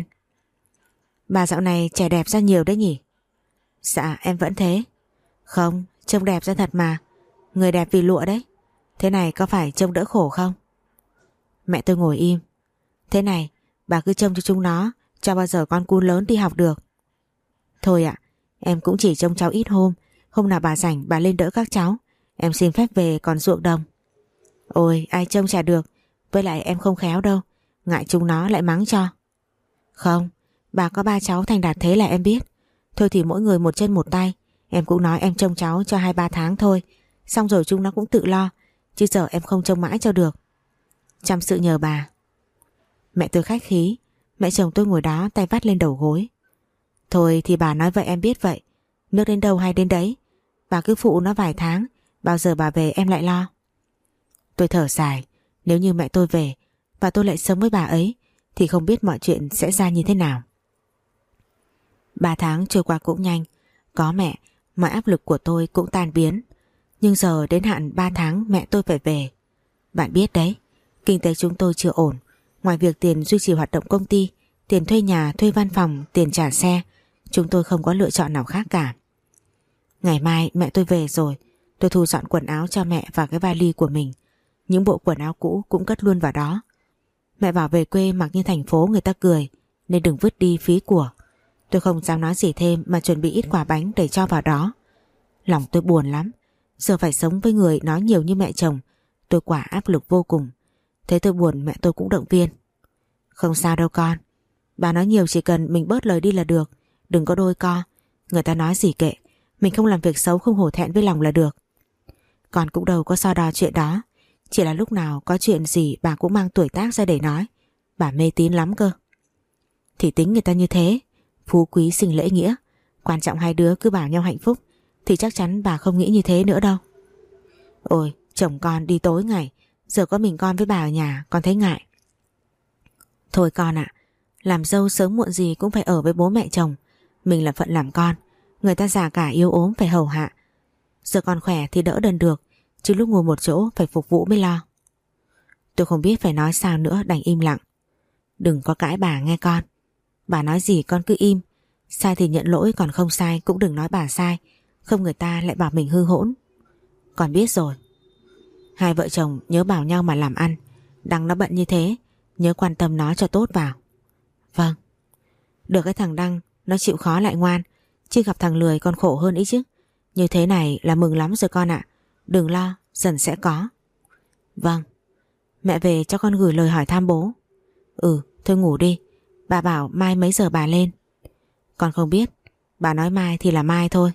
Bà dạo này trẻ đẹp ra nhiều đấy nhỉ? Dạ em vẫn thế. Không, trông đẹp ra thật mà. Người đẹp vì lụa đấy. Thế này có phải trông đỡ khổ không? Mẹ tôi ngồi im. Thế này, bà cứ trông cho chúng nó, cho bao giờ con cu lớn đi học được. Thôi ạ, em cũng chỉ trông cháu ít hôm. Hôm nào bà rảnh bà lên đỡ các cháu. Em xin phép về còn ruộng đồng. Ôi ai trông chả được. Với lại em không khéo đâu, ngại chúng nó lại mắng cho. Không, bà có ba cháu thành đạt thế là em biết. Thôi thì mỗi người một chân một tay. Em cũng nói em trông cháu cho hai ba tháng thôi, xong rồi chúng nó cũng tự lo. Chứ giờ em không trông mãi cho được. Chăm sự nhờ bà. Mẹ tôi khách khí. Mẹ chồng tôi ngồi đó tay vắt lên đầu gối. Thôi thì bà nói vậy em biết vậy. Nước đến đâu hay đến đấy. Bà cứ phụ nó vài tháng, bao giờ bà về em lại lo. Tôi thở dài. Nếu như mẹ tôi về và tôi lại sống với bà ấy thì không biết mọi chuyện sẽ ra như thế nào. Ba tháng trôi qua cũng nhanh, có mẹ, mọi áp lực của tôi cũng tan biến. Nhưng giờ đến hạn ba tháng mẹ tôi phải về. Bạn biết đấy, kinh tế chúng tôi chưa ổn. Ngoài việc tiền duy trì hoạt động công ty, tiền thuê nhà, thuê văn phòng, tiền trả xe, chúng tôi không có lựa chọn nào khác cả. Ngày mai mẹ tôi về rồi, tôi thu dọn quần áo cho mẹ vào cái vali của mình. Những bộ quần áo cũ cũng cất luôn vào đó. Mẹ bảo về quê mặc như thành phố người ta cười, nên đừng vứt đi phí của. Tôi không dám nói gì thêm mà chuẩn bị ít quả bánh để cho vào đó. Lòng tôi buồn lắm. Giờ phải sống với người nói nhiều như mẹ chồng, tôi quả áp lực vô cùng. Thấy tôi buồn mẹ tôi cũng động viên. Không sao đâu con. Bà nói nhiều chỉ cần mình bớt lời đi là được. Đừng có đôi co. Người ta nói gì kệ. Mình không làm việc xấu không hổ thẹn với lòng là được. Con cũng đâu có so đo chuyện đó. Chỉ là lúc nào có chuyện gì bà cũng mang tuổi tác ra để nói. Bà mê tín lắm cơ. Thì tính người ta như thế. Phú quý sinh lễ nghĩa. Quan trọng hai đứa cứ bảo nhau hạnh phúc. Thì chắc chắn bà không nghĩ như thế nữa đâu. Ôi, chồng con đi tối ngày, giờ có mình con với bà ở nhà, con thấy ngại. Thôi con ạ, làm dâu sớm muộn gì cũng phải ở với bố mẹ chồng. Mình là phận làm con, người ta già cả yếu ốm phải hầu hạ. Giờ con khỏe thì đỡ đần được, chứ lúc ngồi một chỗ phải phục vụ mới lo. Tôi không biết phải nói sao nữa, đành im lặng. Đừng có cãi bà nghe con. Bà nói gì con cứ im. Sai thì nhận lỗi, còn không sai cũng đừng nói bà sai. Không người ta lại bảo mình hư hỗn. Con biết rồi. Hai vợ chồng nhớ bảo nhau mà làm ăn. Đăng nó bận như thế, nhớ quan tâm nó cho tốt vào. Vâng. Được cái thằng Đăng nó chịu khó lại ngoan, chứ gặp thằng lười con khổ hơn ý chứ. Như thế này là mừng lắm rồi con ạ. Đừng lo, dần sẽ có. Vâng. Mẹ về cho con gửi lời hỏi thăm bố. Ừ, thôi ngủ đi. Bà bảo mai mấy giờ bà lên? Con không biết. Bà nói mai thì là mai thôi.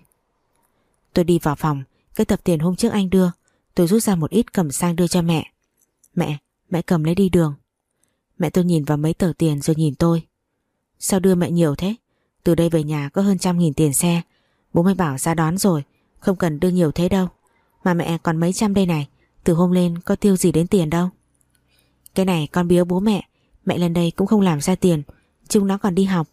Tôi đi vào phòng, cái tập tiền hôm trước anh đưa, tôi rút ra một ít cầm sang đưa cho mẹ. Mẹ, mẹ cầm lấy đi đường. Mẹ tôi nhìn vào mấy tờ tiền rồi nhìn tôi. Sao đưa mẹ nhiều thế? Từ đây về nhà có hơn trăm nghìn tiền xe. Bố mày bảo ra đón rồi, không cần đưa nhiều thế đâu. Mà mẹ còn mấy trăm đây này, từ hôm lên có tiêu gì đến tiền đâu. Cái này con biếu bố mẹ, mẹ lên đây cũng không làm ra tiền, chúng nó còn đi học.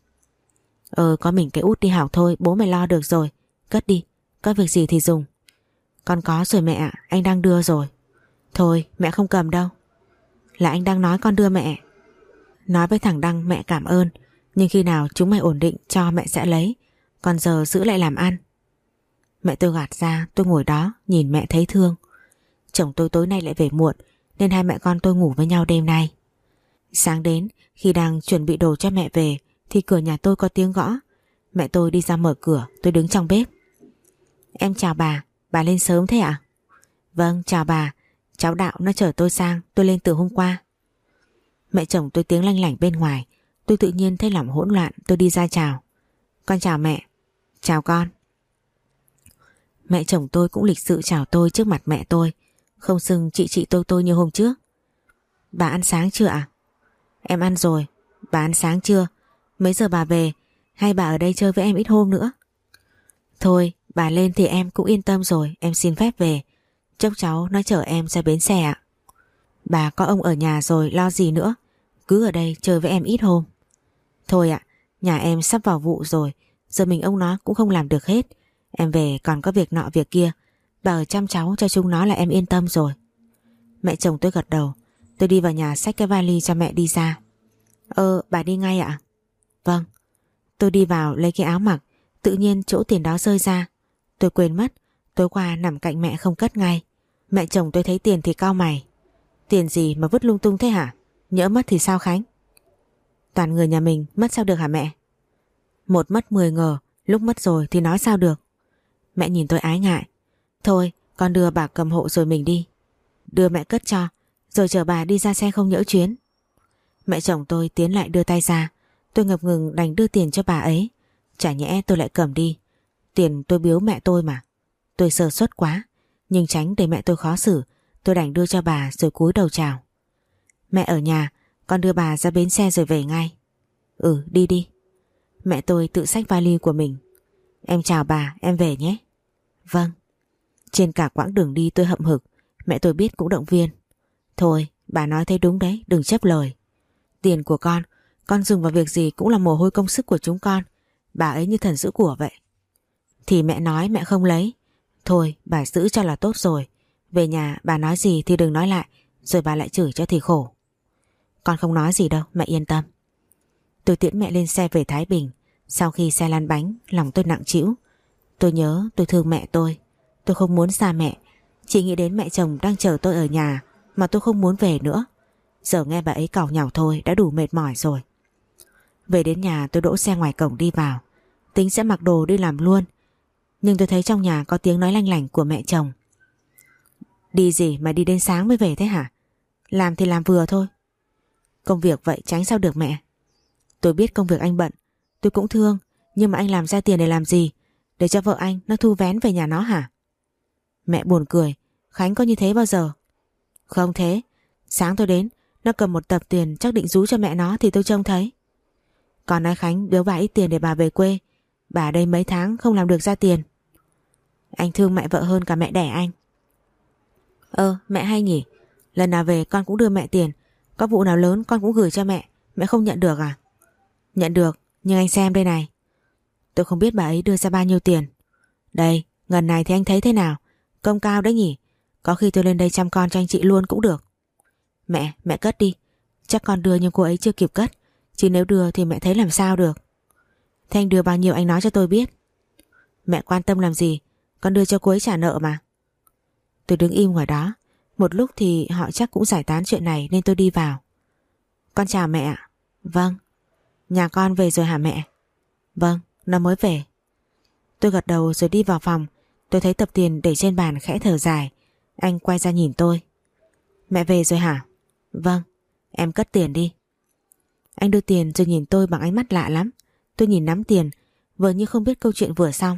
Ờ, có mình cái út đi học thôi, bố mày lo được rồi. Cất đi, có việc gì thì dùng. Con có rồi mẹ ạ, anh đang đưa rồi. Thôi, mẹ không cầm đâu. Là anh đang nói con đưa mẹ. Nói với thằng Đăng mẹ cảm ơn, nhưng khi nào chúng mày ổn định cho mẹ sẽ lấy. Còn giờ giữ lại làm ăn. Mẹ tôi gạt ra, tôi ngồi đó nhìn mẹ thấy thương. Chồng tôi tối nay lại về muộn, nên hai mẹ con tôi ngủ với nhau đêm nay. Sáng đến, khi đang chuẩn bị đồ cho mẹ về, thì cửa nhà tôi có tiếng gõ. Mẹ tôi đi ra mở cửa, tôi đứng trong bếp. Em chào bà, bà lên sớm thế ạ? Vâng, chào bà, cháu Đạo nó chở tôi sang, tôi lên từ hôm qua. Mẹ chồng tôi tiếng lanh lảnh bên ngoài, tôi tự nhiên thấy lòng hỗn loạn, tôi đi ra chào. Con chào mẹ. Chào con. Mẹ chồng tôi cũng lịch sự chào tôi trước mặt mẹ tôi, không xưng chị chị tôi tôi như hôm trước. Bà ăn sáng chưa ạ? Em ăn rồi. Bà ăn sáng chưa? Mấy giờ bà về? Hay bà ở đây chơi với em ít hôm nữa? Thôi, bà lên thì em cũng yên tâm rồi, em xin phép về. Chốc cháu nó chở em ra bến xe ạ. Bà có ông ở nhà rồi, lo gì nữa. Cứ ở đây chơi với em ít hôm. Thôi ạ, nhà em sắp vào vụ rồi, giờ mình ông nó cũng không làm được hết. Em về còn có việc nọ việc kia, bà ở chăm cháu cho chúng nó là em yên tâm rồi. Mẹ chồng tôi gật đầu. Tôi đi vào nhà xách cái vali cho mẹ đi ra. Ờ, bà đi ngay ạ? Vâng. Tôi đi vào lấy cái áo mặc, tự nhiên chỗ tiền đó rơi ra. Tôi quên mất, tối qua nằm cạnh mẹ không cất ngay. Mẹ chồng tôi thấy tiền thì cau mày. Tiền gì mà vứt lung tung thế hả? Nhỡ mất thì sao Khánh? Toàn người nhà mình mất sao được hả mẹ? Một mất mười ngờ, lúc mất rồi thì nói sao được. Mẹ nhìn tôi ái ngại. Thôi, con đưa bà cầm hộ rồi mình đi. Đưa mẹ cất cho, rồi chở bà đi ra xe không nhỡ chuyến. Mẹ chồng tôi tiến lại đưa tay ra. Tôi ngập ngừng đành đưa tiền cho bà ấy. Chả nhẽ tôi lại cầm đi. Tiền tôi biếu mẹ tôi mà. Tôi sơ suất quá, nhưng tránh để mẹ tôi khó xử, tôi đành đưa cho bà rồi cúi đầu chào. Mẹ ở nhà, con đưa bà ra bến xe rồi về ngay. Ừ, đi đi. Mẹ tôi tự xách vali của mình. Em chào bà, em về nhé. Vâng. Trên cả quãng đường đi tôi hậm hực, mẹ tôi biết cũng động viên. Thôi, bà nói thấy đúng đấy, đừng chấp lời. Tiền của con, Con dùng vào việc gì cũng là mồ hôi công sức của chúng con. Bà ấy như thần giữ của vậy. Thì mẹ nói mẹ không lấy. Thôi bà giữ cho là tốt rồi. Về nhà bà nói gì thì đừng nói lại, rồi bà lại chửi cho thì khổ. Con không nói gì đâu, mẹ yên tâm. Tôi tiễn mẹ lên xe về Thái Bình. Sau khi xe lăn bánh, lòng tôi nặng trĩu. Tôi nhớ, tôi thương mẹ tôi. Tôi không muốn xa mẹ. Chỉ nghĩ đến mẹ chồng đang chờ tôi ở nhà mà tôi không muốn về nữa. Giờ nghe bà ấy càu nhàu thôi đã đủ mệt mỏi rồi. Về đến nhà tôi đỗ xe ngoài cổng đi vào. Tính sẽ mặc đồ đi làm luôn. Nhưng tôi thấy trong nhà có tiếng nói lanh lảnh của mẹ chồng. Đi gì mà đi đến sáng mới về thế hả? Làm thì làm vừa thôi. Công việc vậy tránh sao được mẹ. Tôi biết công việc anh bận, tôi cũng thương. Nhưng mà anh làm ra tiền để làm gì? Để cho vợ anh nó thu vén về nhà nó hả? Mẹ buồn cười. Khánh có như thế bao giờ? Không thế. Sáng tôi đến, nó cầm một tập tiền chắc định rú cho mẹ nó thì tôi trông thấy. Còn nói Khánh biếu bà ít tiền để bà về quê. Bà đây mấy tháng không làm được ra tiền. Anh thương mẹ vợ hơn cả mẹ đẻ anh. Ơ mẹ hay nhỉ. Lần nào về con cũng đưa mẹ tiền. Có vụ nào lớn con cũng gửi cho mẹ. Mẹ không nhận được à? Nhận được, nhưng anh xem đây này. Tôi không biết bà ấy đưa ra bao nhiêu tiền. Đây, ngần này thì anh thấy thế nào? Công cao đấy nhỉ. Có khi tôi lên đây chăm con cho anh chị luôn cũng được. Mẹ, mẹ cất đi. Chắc con đưa nhưng cô ấy chưa kịp cất. Chứ nếu đưa thì mẹ thấy làm sao được. Thế anh đưa bao nhiêu anh nói cho tôi biết. Mẹ quan tâm làm gì. Con đưa cho cô ấy trả nợ mà. Tôi đứng im ngoài đó. Một lúc thì họ chắc cũng giải tán chuyện này nên tôi đi vào. Con chào mẹ ạ. Vâng. Nhà con về rồi hả mẹ? Vâng, nó mới về. Tôi gật đầu rồi đi vào phòng. Tôi thấy tập tiền để trên bàn khẽ thở dài. Anh quay ra nhìn tôi. Mẹ về rồi hả? Vâng, em cất tiền đi. Anh đưa tiền rồi nhìn tôi bằng ánh mắt lạ lắm. Tôi nhìn nắm tiền, vờ như không biết câu chuyện vừa xong.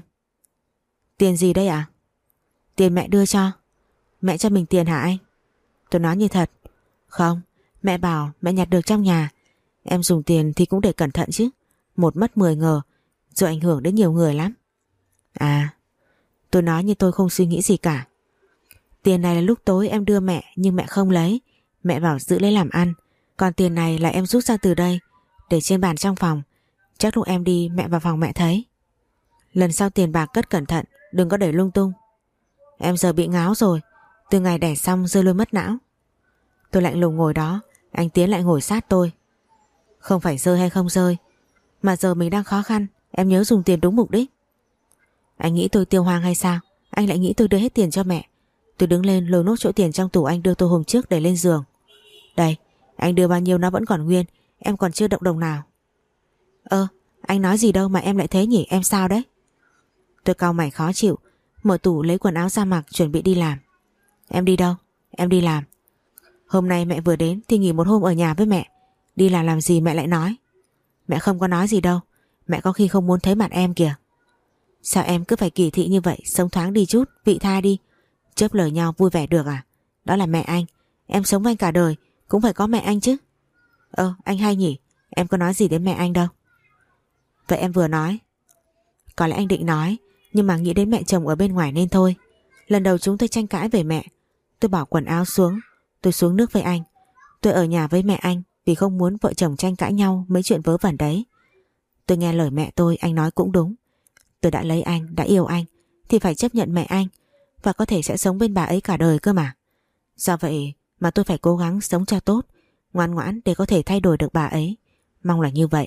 Tiền gì đây ạ? Tiền mẹ đưa cho. Mẹ cho mình tiền hả anh? Tôi nói như thật. Không, mẹ bảo mẹ nhặt được trong nhà. Em dùng tiền thì cũng để cẩn thận chứ. Một mất mười ngờ, rồi ảnh hưởng đến nhiều người lắm. À, tôi nói như tôi không suy nghĩ gì cả. Tiền này là lúc tối em đưa mẹ nhưng mẹ không lấy. Mẹ bảo giữ lấy làm ăn. Còn tiền này là em rút ra từ đây, để trên bàn trong phòng. Chắc lúc em đi mẹ vào phòng mẹ thấy. Lần sau tiền bạc cất cẩn thận, đừng có để lung tung. Em giờ bị ngáo rồi. Từ ngày đẻ xong rơi luôn mất não. Tôi lạnh lùng ngồi đó. Anh Tiến lại ngồi sát tôi. Không phải rơi hay không rơi, mà giờ mình đang khó khăn. Em nhớ dùng tiền đúng mục đích. Anh nghĩ tôi tiêu hoang hay sao? Anh lại nghĩ tôi đưa hết tiền cho mẹ. Tôi đứng lên lôi nốt chỗ tiền trong tủ anh đưa tôi hôm trước để lên giường. Đây, anh đưa bao nhiêu nó vẫn còn nguyên. Em còn chưa động đồng nào. Ơ, anh nói gì đâu mà em lại thế nhỉ? Em sao đấy? Tôi cau mày khó chịu. Mở tủ lấy quần áo ra mặc chuẩn bị đi làm. Em đi đâu? Em đi làm. Hôm nay mẹ vừa đến thì nghỉ một hôm ở nhà với mẹ. Đi làm làm gì mẹ lại nói? Mẹ không có nói gì đâu. Mẹ có khi không muốn thấy mặt em kìa. Sao em cứ phải kỳ thị như vậy? Sống thoáng đi chút, vị tha đi. Chớp lời nhau vui vẻ được à? Đó là mẹ anh. Em sống với anh cả đời cũng phải có mẹ anh chứ. Ơ anh hay nhỉ. Em có nói gì đến mẹ anh đâu. Vậy em vừa nói. Có lẽ anh định nói, nhưng mà nghĩ đến mẹ chồng ở bên ngoài nên thôi. Lần đầu chúng tôi tranh cãi về mẹ. Tôi bỏ quần áo xuống. Tôi xuống nước với anh. Tôi ở nhà với mẹ anh vì không muốn vợ chồng tranh cãi nhau mấy chuyện vớ vẩn đấy. Tôi nghe lời mẹ tôi, anh nói cũng đúng. Tôi đã lấy anh, đã yêu anh thì phải chấp nhận mẹ anh, và có thể sẽ sống bên bà ấy cả đời cơ mà. Do vậy mà tôi phải cố gắng sống cho tốt, ngoan ngoãn để có thể thay đổi được bà ấy. Mong là như vậy.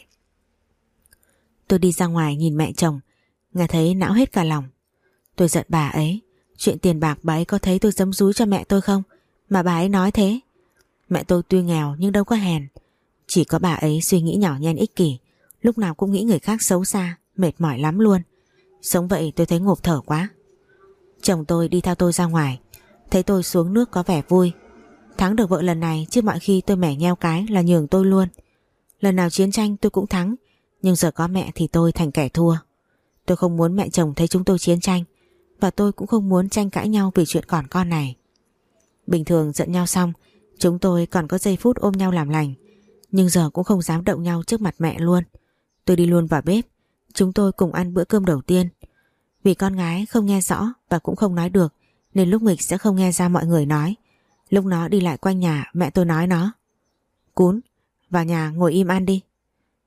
Tôi đi ra ngoài nhìn mẹ chồng, nghe thấy não hết cả lòng. Tôi giận bà ấy. Chuyện tiền bạc bà ấy có thấy tôi giấm dúi cho mẹ tôi không mà bà ấy nói thế? Mẹ tôi tuy nghèo nhưng đâu có hèn. Chỉ có bà ấy suy nghĩ nhỏ nhen ích kỷ, lúc nào cũng nghĩ người khác xấu xa, mệt mỏi lắm luôn. Sống vậy tôi thấy ngộp thở quá. Chồng tôi đi theo tôi ra ngoài, thấy tôi xuống nước có vẻ vui. Thắng được vợ lần này chứ mọi khi tôi mẻ nheo cái là nhường tôi luôn. Lần nào chiến tranh tôi cũng thắng, nhưng giờ có mẹ thì tôi thành kẻ thua. Tôi không muốn mẹ chồng thấy chúng tôi chiến tranh, và tôi cũng không muốn tranh cãi nhau vì chuyện còn con này. Bình thường giận nhau xong chúng tôi còn có giây phút ôm nhau làm lành, nhưng giờ cũng không dám động nhau trước mặt mẹ luôn. Tôi đi luôn vào bếp. Chúng tôi cùng ăn bữa cơm đầu tiên. Vì con gái không nghe rõ và cũng không nói được, nên lúc nghịch sẽ không nghe ra mọi người nói. Lúc nó đi lại quanh nhà, mẹ tôi nói nó: Cún, vào nhà ngồi im ăn đi.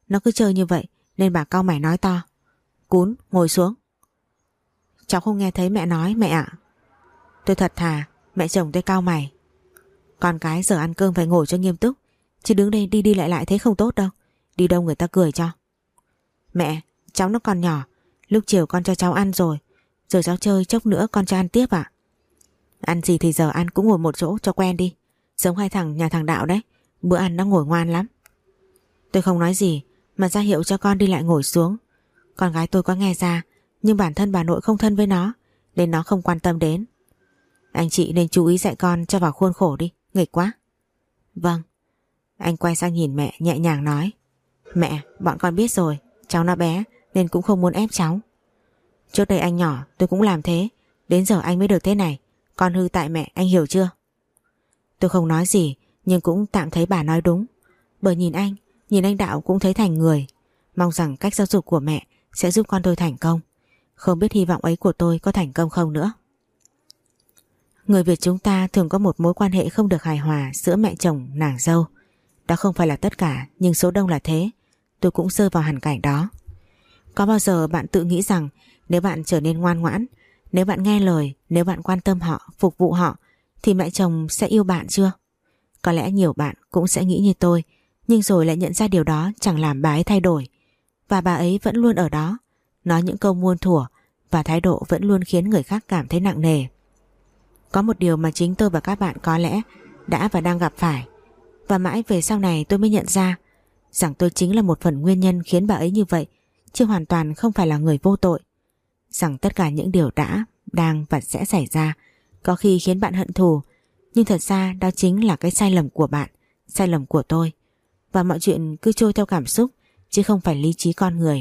Nó cứ chơi như vậy nên bà cau mày nói to: Cún, ngồi xuống. Cháu không nghe thấy mẹ nói mẹ ạ. Tôi thật thà. Mẹ chồng tôi cau mày: Con cái giờ ăn cơm phải ngồi cho nghiêm túc, chứ đứng đây đi đi lại lại thế không tốt đâu. Đi đâu người ta cười cho. Mẹ, cháu nó còn nhỏ. Lúc chiều con cho cháu ăn rồi. Giờ cháu chơi chốc nữa con cho ăn tiếp ạ. Ăn gì thì giờ ăn, cũng ngồi một chỗ cho quen đi. Giống hai thằng nhà thằng Đạo đấy, bữa ăn nó ngồi ngoan lắm. Tôi không nói gì mà ra hiệu cho con đi lại ngồi xuống. Con gái tôi có nghe ra, nhưng bản thân bà nội không thân với nó nên nó không quan tâm đến. Anh chị nên chú ý dạy con cho vào khuôn khổ đi, nghịch quá. Vâng. Anh quay sang nhìn mẹ nhẹ nhàng nói: Mẹ, bọn con biết rồi, cháu nó bé nên cũng không muốn ép cháu. Trước đây anh nhỏ tôi cũng làm thế, đến giờ anh mới được thế này. Con hư tại mẹ, anh hiểu chưa? Tôi không nói gì, nhưng cũng tạm thấy bà nói đúng. Bởi nhìn anh, nhìn anh Đạo cũng thấy thành người. Mong rằng cách giáo dục của mẹ sẽ giúp con tôi thành công. Không biết hy vọng ấy của tôi có thành công không nữa. Người Việt chúng ta thường có một mối quan hệ không được hài hòa giữa mẹ chồng nàng dâu. Đó không phải là tất cả, nhưng số đông là thế. Tôi cũng rơi vào hoàn cảnh đó. Có bao giờ bạn tự nghĩ rằng nếu bạn trở nên ngoan ngoãn, nếu bạn nghe lời, nếu bạn quan tâm họ, phục vụ họ, thì mẹ chồng sẽ yêu bạn chưa? Có lẽ nhiều bạn cũng sẽ nghĩ như tôi, nhưng rồi lại nhận ra điều đó chẳng làm bà ấy thay đổi. Và bà ấy vẫn luôn ở đó, nói những câu muôn thuở, và thái độ vẫn luôn khiến người khác cảm thấy nặng nề. Có một điều mà chính tôi và các bạn có lẽ đã và đang gặp phải, và mãi về sau này tôi mới nhận ra rằng tôi chính là một phần nguyên nhân khiến bà ấy như vậy, chứ hoàn toàn không phải là người vô tội. Rằng tất cả những điều đã, đang và sẽ xảy ra có khi khiến bạn hận thù, nhưng thật ra đó chính là cái sai lầm của bạn, sai lầm của tôi. Và mọi chuyện cứ trôi theo cảm xúc, chứ không phải lý trí con người.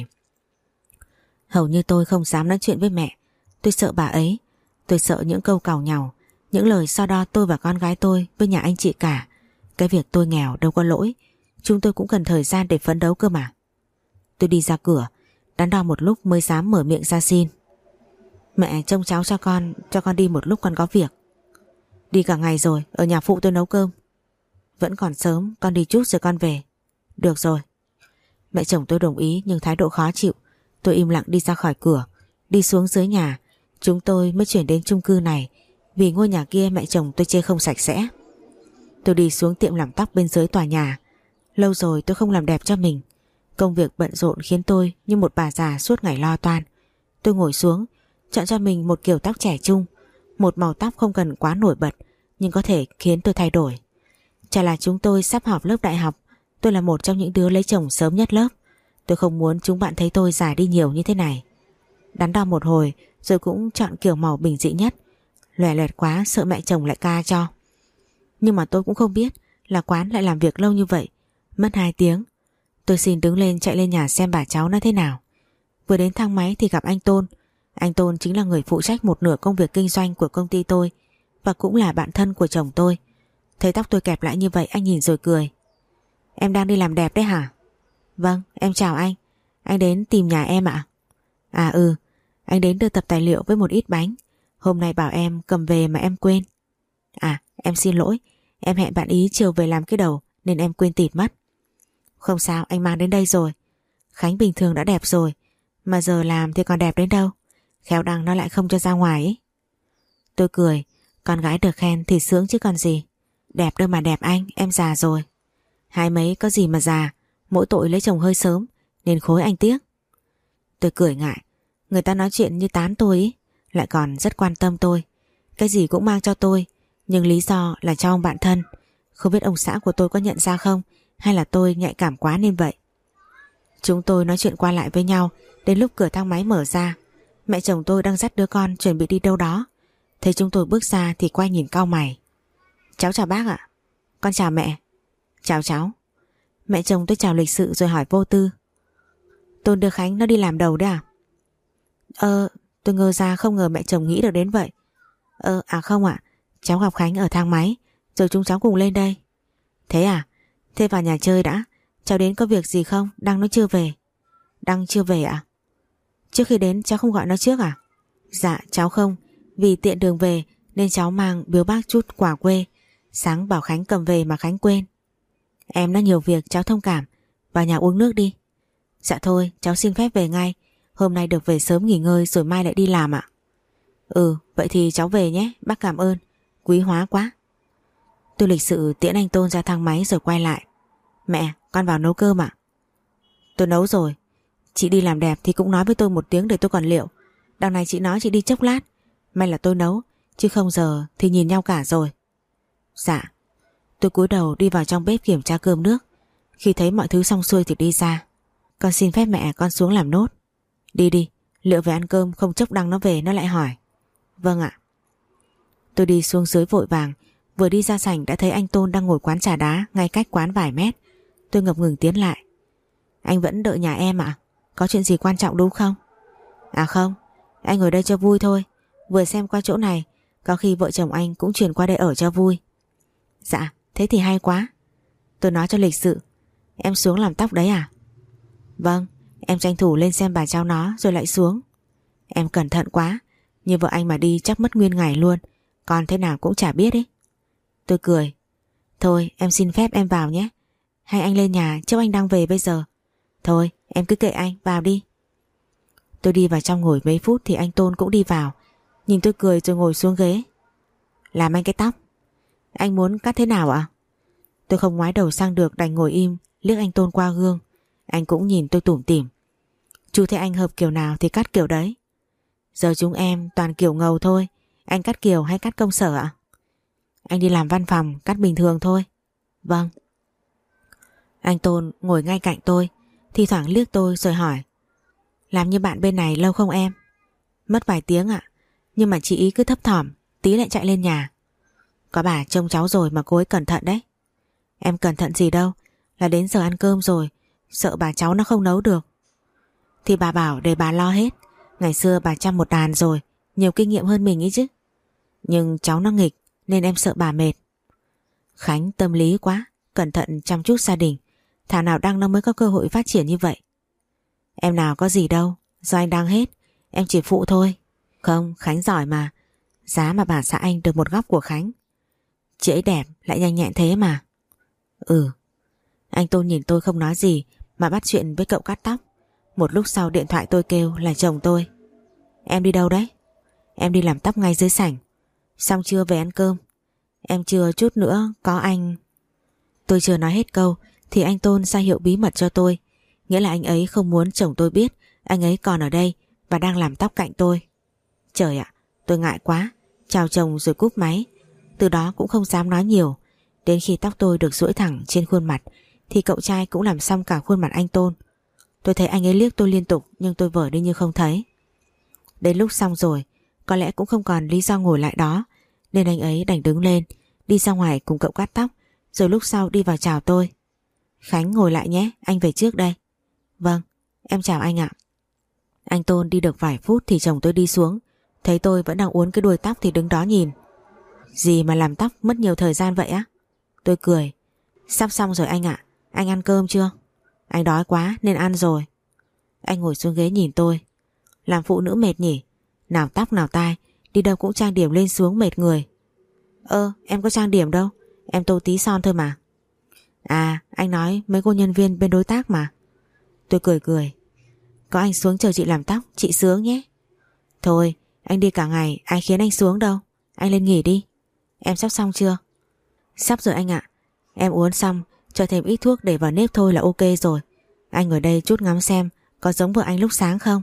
Hầu như tôi không dám nói chuyện với mẹ. Tôi sợ bà ấy. Tôi sợ những câu càu nhàu, những lời so đo tôi và con gái tôi với nhà anh chị cả. Cái việc tôi nghèo đâu có lỗi, chúng tôi cũng cần thời gian để phấn đấu cơ mà. Tôi đi ra cửa, đắn đo một lúc mới dám mở miệng ra xin: Mẹ trông cháu cho con, cho con đi một lúc, con có việc. Đi cả ngày rồi, ở nhà phụ tôi nấu cơm. Vẫn còn sớm, con đi chút rồi con về. Được rồi. Mẹ chồng tôi đồng ý nhưng thái độ khó chịu. Tôi im lặng đi ra khỏi cửa, đi xuống dưới nhà. Chúng tôi mới chuyển đến chung cư này, vì ngôi nhà kia mẹ chồng tôi chê không sạch sẽ. Tôi đi xuống tiệm làm tóc bên dưới tòa nhà. Lâu rồi tôi không làm đẹp cho mình. Công việc bận rộn khiến tôi như một bà già suốt ngày lo toan. Tôi ngồi xuống, chọn cho mình một kiểu tóc trẻ trung, một màu tóc không cần quá nổi bật nhưng có thể khiến tôi thay đổi. Chả là chúng tôi sắp học lớp đại học, tôi là một trong những đứa lấy chồng sớm nhất lớp. Tôi không muốn chúng bạn thấy tôi già đi nhiều như thế này. Đắn đo một hồi rồi cũng chọn kiểu màu bình dị nhất. Lòe loẹt quá sợ mẹ chồng lại ca cho. Nhưng mà tôi cũng không biết là quán lại làm việc lâu như vậy. Mất hai tiếng. Tôi xin đứng lên chạy lên nhà xem bà cháu nó thế nào. Vừa đến thang máy thì gặp anh Tôn. Anh Tôn chính là người phụ trách một nửa công việc kinh doanh của công ty tôi, và cũng là bạn thân của chồng tôi. Thấy tóc tôi kẹp lại như vậy, anh nhìn rồi cười: Em đang đi làm đẹp đấy hả? Vâng, em chào anh. Anh đến tìm nhà em ạ? À ừ, anh đến đưa tập tài liệu với một ít bánh. Hôm nay bảo em cầm về mà em quên. À, em xin lỗi, em hẹn bạn ý chiều về làm cái đầu nên em quên tịt mất. Không sao, anh mang đến đây rồi. Khánh bình thường đã đẹp rồi, mà giờ làm thì còn đẹp đến đâu. Khéo đăng nó lại không cho ra ngoài ấy. Tôi cười, con gái được khen thì sướng chứ còn gì. Đẹp đâu mà đẹp anh, em già rồi. Hai mấy có gì mà già, mỗi tội lấy chồng hơi sớm nên khối anh tiếc. Tôi cười ngại, người ta nói chuyện như tán tôi ý, lại còn rất quan tâm tôi. Cái gì cũng mang cho tôi, nhưng lý do là cho ông bạn thân. Không biết ông xã của tôi có nhận ra không, hay là tôi nhạy cảm quá nên vậy. Chúng tôi nói chuyện qua lại với nhau. Đến lúc cửa thang máy mở ra, mẹ chồng tôi đang dắt đứa con chuẩn bị đi đâu đó. Thấy chúng tôi bước ra thì quay nhìn cau mày: Cháu chào bác ạ. Con chào mẹ. Chào cháu. Mẹ chồng tôi chào lịch sự rồi hỏi vô tư: Tôn đưa Khánh nó đi làm đầu đấy à? Ờ, tôi ngơ ra không ngờ mẹ chồng nghĩ được đến vậy. Ờ, à không ạ, cháu gặp Khánh ở thang máy, rồi chúng cháu cùng lên đây. Thế à? Thế vào nhà chơi đã. Cháu đến có việc gì không? Đăng nó chưa về. Đăng chưa về ạ? Trước khi đến cháu không gọi nó trước à? Dạ cháu không, vì tiện đường về nên cháu mang biếu bác chút quà quê. Sáng bảo Khánh cầm về mà Khánh quên. Em nó nhiều việc cháu thông cảm. Vào nhà uống nước đi. Dạ thôi, cháu xin phép về ngay. Hôm nay được về sớm nghỉ ngơi rồi mai lại đi làm ạ. Ừ, vậy thì cháu về nhé, bác cảm ơn. Quý hóa quá. Tôi lịch sự tiễn anh Tôn ra thang máy rồi quay lại. Mẹ, con vào nấu cơm ạ. Tôi nấu rồi. Chị đi làm đẹp thì cũng nói với tôi một tiếng để tôi còn liệu. Đằng này chị nói chị đi chốc lát. May là tôi nấu, chứ không giờ thì nhìn nhau cả rồi. Dạ. Tôi cúi đầu đi vào trong bếp kiểm tra cơm nước. Khi thấy mọi thứ xong xuôi thì đi ra. Con xin phép mẹ con xuống làm nốt. Đi đi, liệu về ăn cơm không chốc đăng nó về nó lại hỏi. Vâng ạ. Tôi đi xuống dưới vội vàng. Vừa đi ra sảnh đã thấy anh Tôn đang ngồi quán trà đá ngay cách quán vài mét. Tôi ngập ngừng tiến lại. Anh vẫn đợi nhà em ạ? Có chuyện gì quan trọng đúng không? À không, anh ngồi đây cho vui thôi. Vừa xem qua chỗ này, có khi vợ chồng anh cũng chuyển qua đây ở cho vui. Dạ, thế thì hay quá. Tôi nói cho lịch sự. Em xuống làm tóc đấy à? Vâng, em tranh thủ lên xem bà cháu nó rồi lại xuống. Em cẩn thận quá, như vợ anh mà đi chắc mất nguyên ngày luôn. Còn thế nào cũng chả biết ấy. Tôi cười. Thôi em xin phép em vào nhé. Hay anh lên nhà chứ anh đang về bây giờ. Thôi em cứ kệ anh, vào đi. Tôi đi vào trong ngồi mấy phút thì anh Tôn cũng đi vào. Nhìn tôi cười rồi ngồi xuống ghế. Làm anh cái tóc. Anh muốn cắt thế nào ạ? Tôi không ngoái đầu sang được đành ngồi im, liếc anh Tôn qua gương. Anh cũng nhìn tôi tủm tỉm. Chú thấy anh hợp kiểu nào thì cắt kiểu đấy. Giờ chúng em toàn kiểu ngầu thôi. Anh cắt kiểu hay cắt công sở ạ? Anh đi làm văn phòng, cắt bình thường thôi. Vâng. Anh Tôn ngồi ngay cạnh tôi, thi thoảng liếc tôi rồi hỏi. Làm như bạn bên này lâu không em? Mất vài tiếng ạ. Nhưng mà chị ý cứ thấp thỏm, tí lại chạy lên nhà. Có bà trông cháu rồi mà cô ấy cẩn thận đấy. Em cẩn thận gì đâu, là đến giờ ăn cơm rồi, sợ bà cháu nó không nấu được. Thì bà bảo để bà lo hết. Ngày xưa bà chăm một đàn rồi, nhiều kinh nghiệm hơn mình ý chứ. Nhưng cháu nó nghịch nên em sợ bà mệt. Khánh tâm lý quá, cẩn thận chăm chút gia đình. Thảo nào Đăng nó mới có cơ hội phát triển như vậy. Em nào có gì đâu, do anh Đăng hết, em chỉ phụ thôi. Không, Khánh giỏi mà. Giá mà bà xã anh được một góc của Khánh. Chị ấy đẹp lại nhanh nhẹn thế mà. Ừ. Anh Tôn nhìn tôi không nói gì mà bắt chuyện với cậu cắt tóc. Một lúc sau điện thoại tôi kêu là chồng tôi. Em đi đâu đấy? Em đi làm tóc ngay dưới sảnh. Xong chưa về ăn cơm? Em chưa, chút nữa có anh. Tôi chưa nói hết câu thì anh Tôn ra hiệu bí mật cho tôi. Nghĩa là anh ấy không muốn chồng tôi biết anh ấy còn ở đây và đang làm tóc cạnh tôi. Trời ạ, tôi ngại quá. Chào chồng rồi cúp máy. Từ đó cũng không dám nói nhiều. Đến khi tóc tôi được duỗi thẳng trên khuôn mặt thì cậu trai cũng làm xong cả khuôn mặt anh Tôn. Tôi thấy anh ấy liếc tôi liên tục nhưng tôi vờ đi như không thấy. Đến lúc xong rồi, có lẽ cũng không còn lý do ngồi lại đó nên anh ấy đành đứng lên, đi ra ngoài cùng cậu cắt tóc, rồi lúc sau đi vào chào tôi. Khánh ngồi lại nhé, anh về trước đây. Vâng, em chào anh ạ. Anh Tôn đi được vài phút thì chồng tôi đi xuống, thấy tôi vẫn đang uốn cái đuôi tóc thì đứng đó nhìn. Gì mà làm tóc mất nhiều thời gian vậy á? Tôi cười. Sắp xong rồi anh ạ, anh ăn cơm chưa? Anh đói quá nên ăn rồi. Anh ngồi xuống ghế nhìn tôi. Làm phụ nữ mệt nhỉ? Nào tóc nào tai, đi đâu cũng trang điểm lên xuống mệt người. Ơ, em có trang điểm đâu, em tô tí son thôi mà. À, anh nói mấy cô nhân viên bên đối tác mà. Tôi cười cười. Có anh xuống chờ chị làm tóc, chị sướng nhé. Thôi, anh đi cả ngày, ai khiến anh xuống đâu. Anh lên nghỉ đi. Em sắp xong chưa? Sắp rồi anh ạ. Em uống xong, cho thêm ít thuốc để vào nếp thôi là ok rồi. Anh ở đây chút ngắm xem có giống vợ anh lúc sáng không.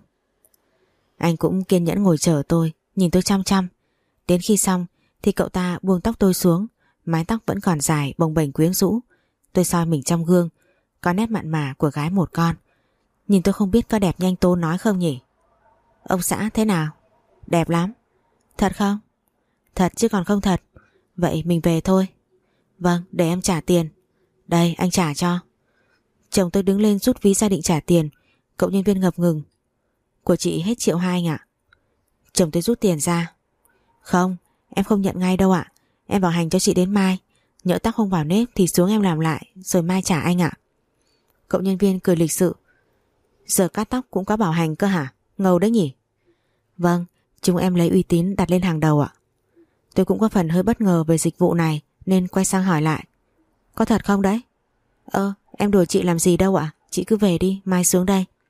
Anh cũng kiên nhẫn ngồi chờ tôi, nhìn tôi chăm chăm. Đến khi xong thì cậu ta buông tóc tôi xuống. Mái tóc vẫn còn dài, bồng bềnh quyến rũ. Tôi soi mình trong gương, có nét mặn mà của gái một con. Nhìn tôi không biết có đẹp như anh Tôn nói không nhỉ? Ông xã thế nào? Đẹp lắm. Thật không? Thật chứ còn không thật. Vậy mình về thôi. Vâng, để em trả tiền. Đây, anh trả cho. Chồng tôi đứng lên rút ví ra định trả tiền. Cậu nhân viên ngập ngừng. Của chị hết triệu hai anh ạ. Chồng tôi rút tiền ra. Không, em không nhận ngay đâu ạ. Em bảo hành cho chị đến mai. Nhỡ tóc không vào nếp thì xuống em làm lại rồi mai trả anh ạ. Cậu nhân viên cười lịch sự. Giờ cắt tóc cũng có bảo hành cơ hả? Ngầu đấy nhỉ? Vâng, chúng em lấy uy tín đặt lên hàng đầu ạ. Tôi cũng có phần hơi bất ngờ về dịch vụ này nên quay sang hỏi lại. Có thật không đấy? Ơ, em đùa chị làm gì đâu ạ? Chị cứ về đi, mai xuống đây.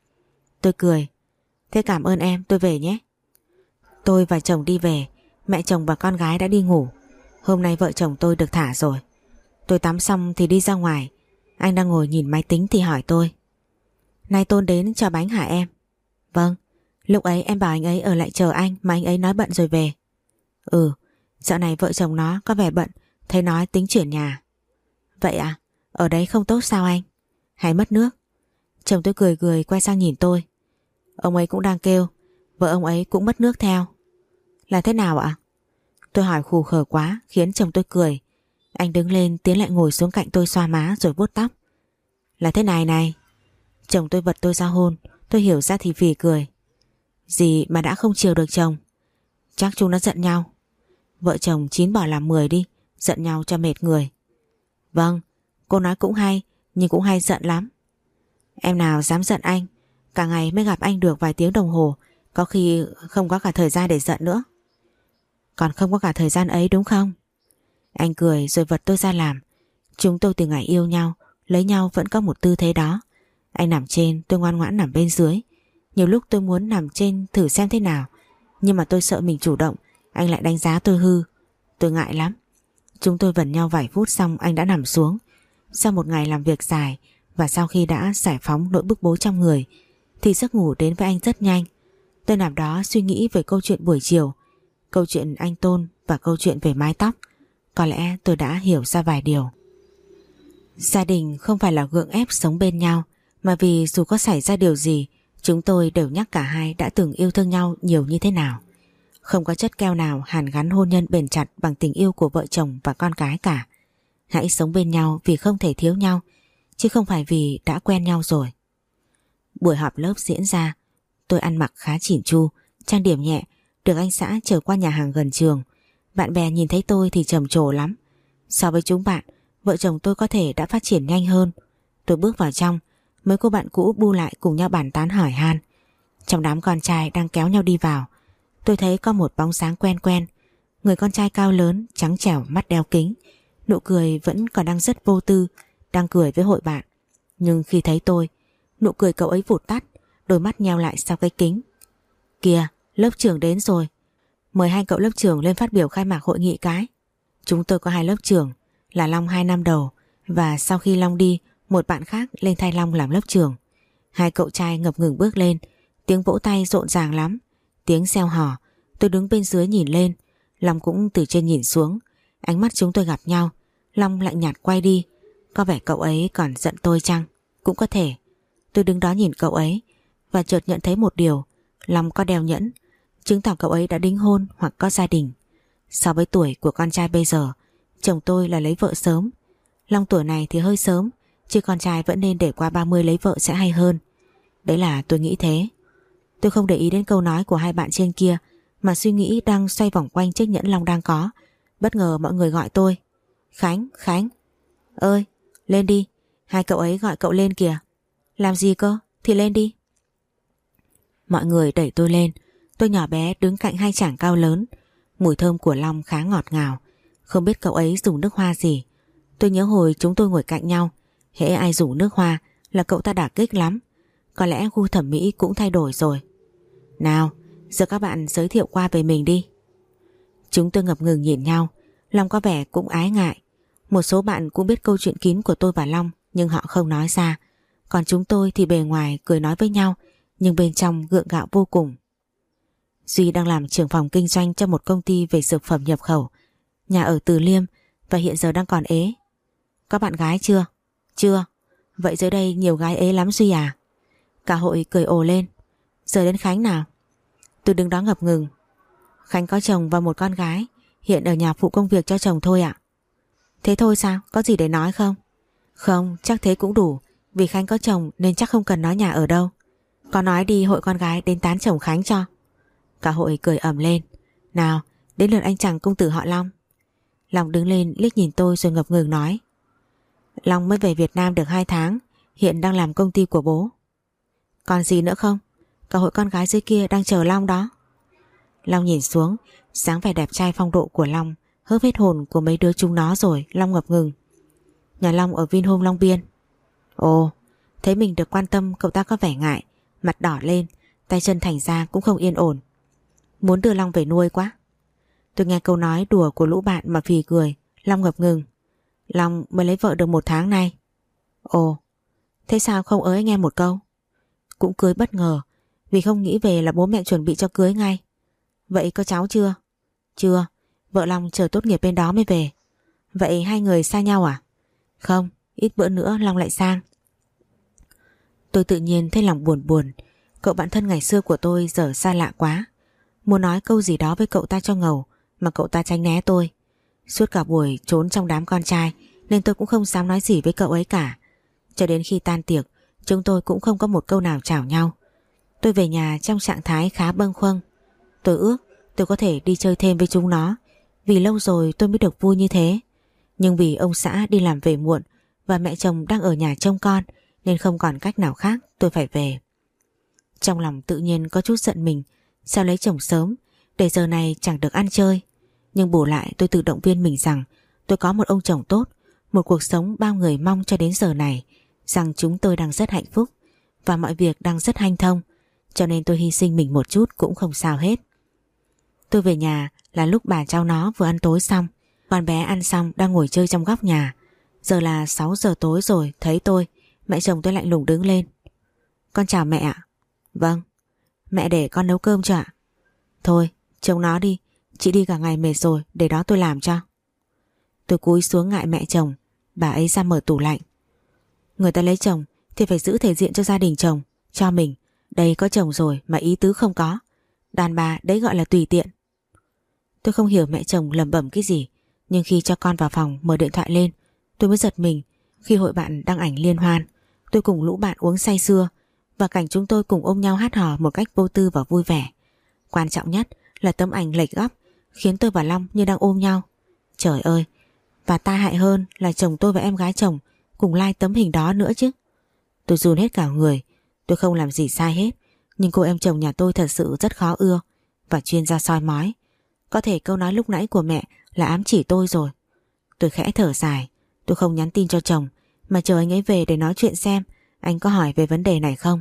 Tôi cười. Thế cảm ơn em, tôi về nhé. Tôi và chồng đi về. Mẹ chồng và con gái đã đi ngủ. Hôm nay vợ chồng tôi được thả rồi. Tôi tắm xong thì đi ra ngoài. Anh đang ngồi nhìn máy tính thì hỏi tôi. Nay Tôn đến cho bánh hả em? Vâng. Lúc ấy em bảo anh ấy ở lại chờ anh mà anh ấy nói bận rồi về. Ừ. Dạo này vợ chồng nó có vẻ bận. Thấy nói tính chuyển nhà. Vậy à? Ở đấy không tốt sao anh? Hay mất nước? Chồng tôi cười cười quay sang nhìn tôi. Ông ấy cũng đang kêu. Vợ ông ấy cũng mất nước theo. Là thế nào ạ? Tôi hỏi khù khờ quá khiến chồng tôi cười. Anh đứng lên tiến lại ngồi xuống cạnh tôi xoa má rồi vuốt tóc. Là thế này này. Chồng tôi vật tôi ra hôn. Tôi hiểu ra thì phì cười. Gì mà đã không chiều được chồng? Chắc chúng nó giận nhau. Vợ chồng chín bỏ làm mười đi. Giận nhau cho mệt người. Vâng, cô nói cũng hay. Nhưng cũng hay giận lắm. Em nào dám giận anh. Cả ngày mới gặp anh được vài tiếng đồng hồ. Có khi không có cả thời gian để giận nữa. Còn không có cả thời gian ấy đúng không? Anh cười rồi vật tôi ra làm. Chúng tôi từ ngày yêu nhau, lấy nhau vẫn có một tư thế đó. Anh nằm trên, tôi ngoan ngoãn nằm bên dưới. Nhiều lúc tôi muốn nằm trên thử xem thế nào. Nhưng mà tôi sợ mình chủ động, anh lại đánh giá tôi hư. Tôi ngại lắm. Chúng tôi vần nhau vài phút xong anh đã nằm xuống. Sau một ngày làm việc dài và sau khi đã giải phóng nỗi bức bối trong người thì giấc ngủ đến với anh rất nhanh. Tôi nằm đó suy nghĩ về câu chuyện buổi chiều, câu chuyện anh Tôn và câu chuyện về mái tóc. Có lẽ tôi đã hiểu ra vài điều. Gia đình không phải là gượng ép sống bên nhau, mà vì dù có xảy ra điều gì, chúng tôi đều nhắc cả hai đã từng yêu thương nhau nhiều như thế nào. Không có chất keo nào hàn gắn hôn nhân bền chặt bằng tình yêu của vợ chồng và con cái cả. Hãy sống bên nhau vì không thể thiếu nhau, chứ không phải vì đã quen nhau rồi. Buổi họp lớp diễn ra, tôi ăn mặc khá chỉn chu, trang điểm nhẹ, được anh xã chở qua nhà hàng gần trường. Bạn bè nhìn thấy tôi thì trầm trồ lắm. So với chúng bạn, vợ chồng tôi có thể đã phát triển nhanh hơn. Tôi bước vào trong, mấy cô bạn cũ bu lại cùng nhau bàn tán hỏi han. Trong đám con trai đang kéo nhau đi vào, tôi thấy có một bóng sáng quen quen. Người con trai cao lớn, trắng trẻo, mắt đeo kính. Nụ cười vẫn còn đang rất vô tư, đang cười với hội bạn. Nhưng khi thấy tôi, nụ cười cậu ấy vụt tắt, đôi mắt nheo lại sau cái kính. Kìa, lớp trưởng đến rồi. Mời hai cậu lớp trưởng lên phát biểu khai mạc hội nghị cái. Chúng tôi có hai lớp trưởng, là Long hai năm đầu, và sau khi Long đi, một bạn khác lên thay Long làm lớp trưởng. Hai cậu trai ngập ngừng bước lên, tiếng vỗ tay rộn ràng lắm, tiếng reo hò. Tôi đứng bên dưới nhìn lên, Long cũng từ trên nhìn xuống. Ánh mắt chúng tôi gặp nhau, Long lạnh nhạt quay đi. Có vẻ cậu ấy còn giận tôi chăng? Cũng có thể. Tôi đứng đó nhìn cậu ấy và chợt nhận thấy một điều. Long có đeo nhẫn, chứng tỏ cậu ấy đã đính hôn hoặc có gia đình. So với tuổi của con trai bây giờ, chồng tôi là lấy vợ sớm. Long tuổi này thì hơi sớm, chứ con trai vẫn nên để qua ba mươi lấy vợ sẽ hay hơn. Đấy là tôi nghĩ thế. Tôi không để ý đến câu nói của hai bạn trên kia, mà suy nghĩ đang xoay vòng quanh chiếc nhẫn Long đang có. Bất ngờ mọi người gọi tôi. Khánh, Khánh. Ơi, lên đi, hai cậu ấy gọi cậu lên kìa. Làm gì cơ? Thì lên đi. Mọi người đẩy tôi lên. Tôi nhỏ bé đứng cạnh hai chàng cao lớn. Mùi thơm của Long khá ngọt ngào. Không biết cậu ấy dùng nước hoa gì. Tôi nhớ hồi chúng tôi ngồi cạnh nhau, hễ ai dùng nước hoa là cậu ta đả kích lắm. Có lẽ gu thẩm mỹ cũng thay đổi rồi. Nào, giờ các bạn giới thiệu qua về mình đi. Chúng tôi ngập ngừng nhìn nhau. Long có vẻ cũng ái ngại. Một số bạn cũng biết câu chuyện kín của tôi và Long, nhưng họ không nói ra. Còn chúng tôi thì bề ngoài cười nói với nhau, nhưng bên trong gượng gạo vô cùng. Duy đang làm trưởng phòng kinh doanh cho một công ty về dược phẩm nhập khẩu, nhà ở Từ Liêm, và hiện giờ đang còn ế. Có bạn gái chưa? Chưa. Vậy dưới đây nhiều gái ế lắm Duy à? Cả hội cười ồ lên. Giờ đến Khánh nào. Tôi đứng đó ngập ngừng. Khánh có chồng và một con gái, hiện ở nhà phụ công việc cho chồng thôi ạ. Thế thôi sao? Có gì để nói không? Không, chắc thế cũng đủ. Vì Khánh có chồng nên chắc không cần nói nhà ở đâu. Có nói đi hội con gái đến tán chồng Khánh cho. Cả hội cười ầm lên. Nào, đến lượt anh chàng công tử họ Long. Long đứng lên liếc nhìn tôi rồi ngập ngừng nói. Long mới về Việt Nam được hai tháng, hiện đang làm công ty của bố. Còn gì nữa không? Cả hội con gái dưới kia đang chờ Long đó. Long nhìn xuống, dáng vẻ đẹp trai phong độ của Long hớp hết hồn của mấy đứa chúng nó rồi. Long ngập ngừng. Nhà Long ở Vinhome Long Biên. Ồ, thấy mình được quan tâm, cậu ta có vẻ ngại, mặt đỏ lên, tay chân thành ra cũng không yên ổn. Muốn đưa Long về nuôi quá. Tôi nghe câu nói đùa của lũ bạn mà phì cười. Long ngập ngừng. Long mới lấy vợ được một tháng nay. Ồ, thế sao không ới anh em một câu? Cũng cưới bất ngờ, vì không nghĩ về là bố mẹ chuẩn bị cho cưới ngay. Vậy có cháu chưa? Chưa, vợ Long chờ tốt nghiệp bên đó mới về. Vậy hai người xa nhau à? Không, ít bữa nữa Long lại sang. Tôi tự nhiên thấy lòng buồn buồn. Cậu bạn thân ngày xưa của tôi giờ xa lạ quá. Muốn nói câu gì đó với cậu ta cho ngầu mà cậu ta tránh né tôi. Suốt cả buổi trốn trong đám con trai nên tôi cũng không dám nói gì với cậu ấy cả. Cho đến khi tan tiệc, chúng tôi cũng không có một câu nào chào nhau. Tôi về nhà trong trạng thái khá bâng khuâng. Tôi ước tôi có thể đi chơi thêm với chúng nó, vì lâu rồi tôi mới được vui như thế. Nhưng vì ông xã đi làm về muộn và mẹ chồng đang ở nhà trông con nên không còn cách nào khác, tôi phải về. Trong lòng tự nhiên có chút giận mình, sao lấy chồng sớm để giờ này chẳng được ăn chơi. Nhưng bù lại tôi tự động viên mình rằng tôi có một ông chồng tốt, một cuộc sống bao người mong cho đến giờ này, rằng chúng tôi đang rất hạnh phúc và mọi việc đang rất hanh thông, cho nên tôi hy sinh mình một chút cũng không sao hết. Tôi về nhà là lúc bà cháu nó vừa ăn tối xong, con bé ăn xong đang ngồi chơi trong góc nhà. Giờ là sáu giờ tối rồi, thấy tôi, mẹ chồng tôi lạnh lùng đứng lên. Con chào mẹ ạ. Vâng. Mẹ để con nấu cơm cho ạ? Thôi, trông nó đi, chị đi cả ngày mệt rồi, để đó tôi làm cho. Tôi cúi xuống ngại mẹ chồng, bà ấy ra mở tủ lạnh. Người ta lấy chồng thì phải giữ thể diện cho gia đình chồng, cho mình. Đây có chồng rồi mà ý tứ không có. Đàn bà đấy gọi là tùy tiện. Tôi không hiểu mẹ chồng lẩm bẩm cái gì, nhưng khi cho con vào phòng mở điện thoại lên, tôi mới giật mình khi hội bạn đăng ảnh liên hoan. Tôi cùng lũ bạn uống say sưa và cảnh chúng tôi cùng ôm nhau hát hò một cách vô tư và vui vẻ. Quan trọng nhất là tấm ảnh lệch góc khiến tôi và Long như đang ôm nhau. Trời ơi, và tai hại hơn là chồng tôi và em gái chồng cùng like tấm hình đó nữa chứ. Tôi run hết cả người. Tôi không làm gì sai hết, nhưng cô em chồng nhà tôi thật sự rất khó ưa và chuyên gia soi mói. Có thể câu nói lúc nãy của mẹ là ám chỉ tôi rồi. Tôi khẽ thở dài. Tôi không nhắn tin cho chồng mà chờ anh ấy về để nói chuyện xem anh có hỏi về vấn đề này không.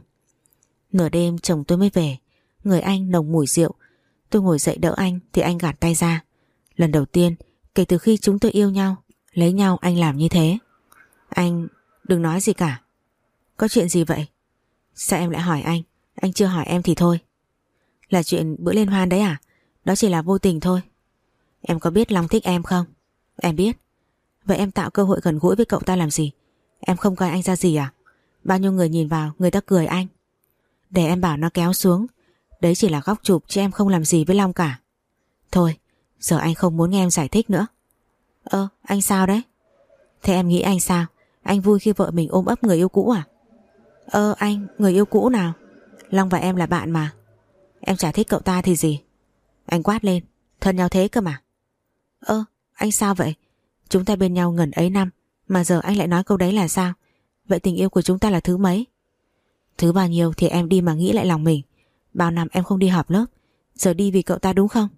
Nửa đêm chồng tôi mới về. Người anh nồng mùi rượu. Tôi ngồi dậy đỡ anh thì anh gạt tay ra. Lần đầu tiên kể từ khi chúng tôi yêu nhau, lấy nhau, anh làm như thế. Anh đừng nói gì cả. Có chuyện gì vậy? Sao em lại hỏi anh? Anh chưa hỏi em thì thôi. Là chuyện bữa liên hoan đấy à? Đó chỉ là vô tình thôi. Em có biết Long thích em không? Em biết. Vậy em tạo cơ hội gần gũi với cậu ta làm gì? Em không coi anh ra gì à? Bao nhiêu người nhìn vào, người ta cười anh. Để em bảo nó kéo xuống. Đấy chỉ là góc chụp chứ em không làm gì với Long cả. Thôi, giờ anh không muốn nghe em giải thích nữa. Ơ, anh sao đấy? Thế em nghĩ anh sao? Anh vui khi vợ mình ôm ấp người yêu cũ à? Ơ anh, người yêu cũ nào? Long và em là bạn mà. Em chả thích cậu ta thì gì? Anh quát lên. Thân nhau thế cơ mà. Ơ, anh sao vậy? Chúng ta bên nhau ngần ấy năm mà giờ anh lại nói câu đấy là sao? Vậy tình yêu của chúng ta là thứ mấy? Thứ bao nhiêu thì em đi mà nghĩ lại lòng mình. Bao năm em không đi họp lớp, giờ đi vì cậu ta đúng không?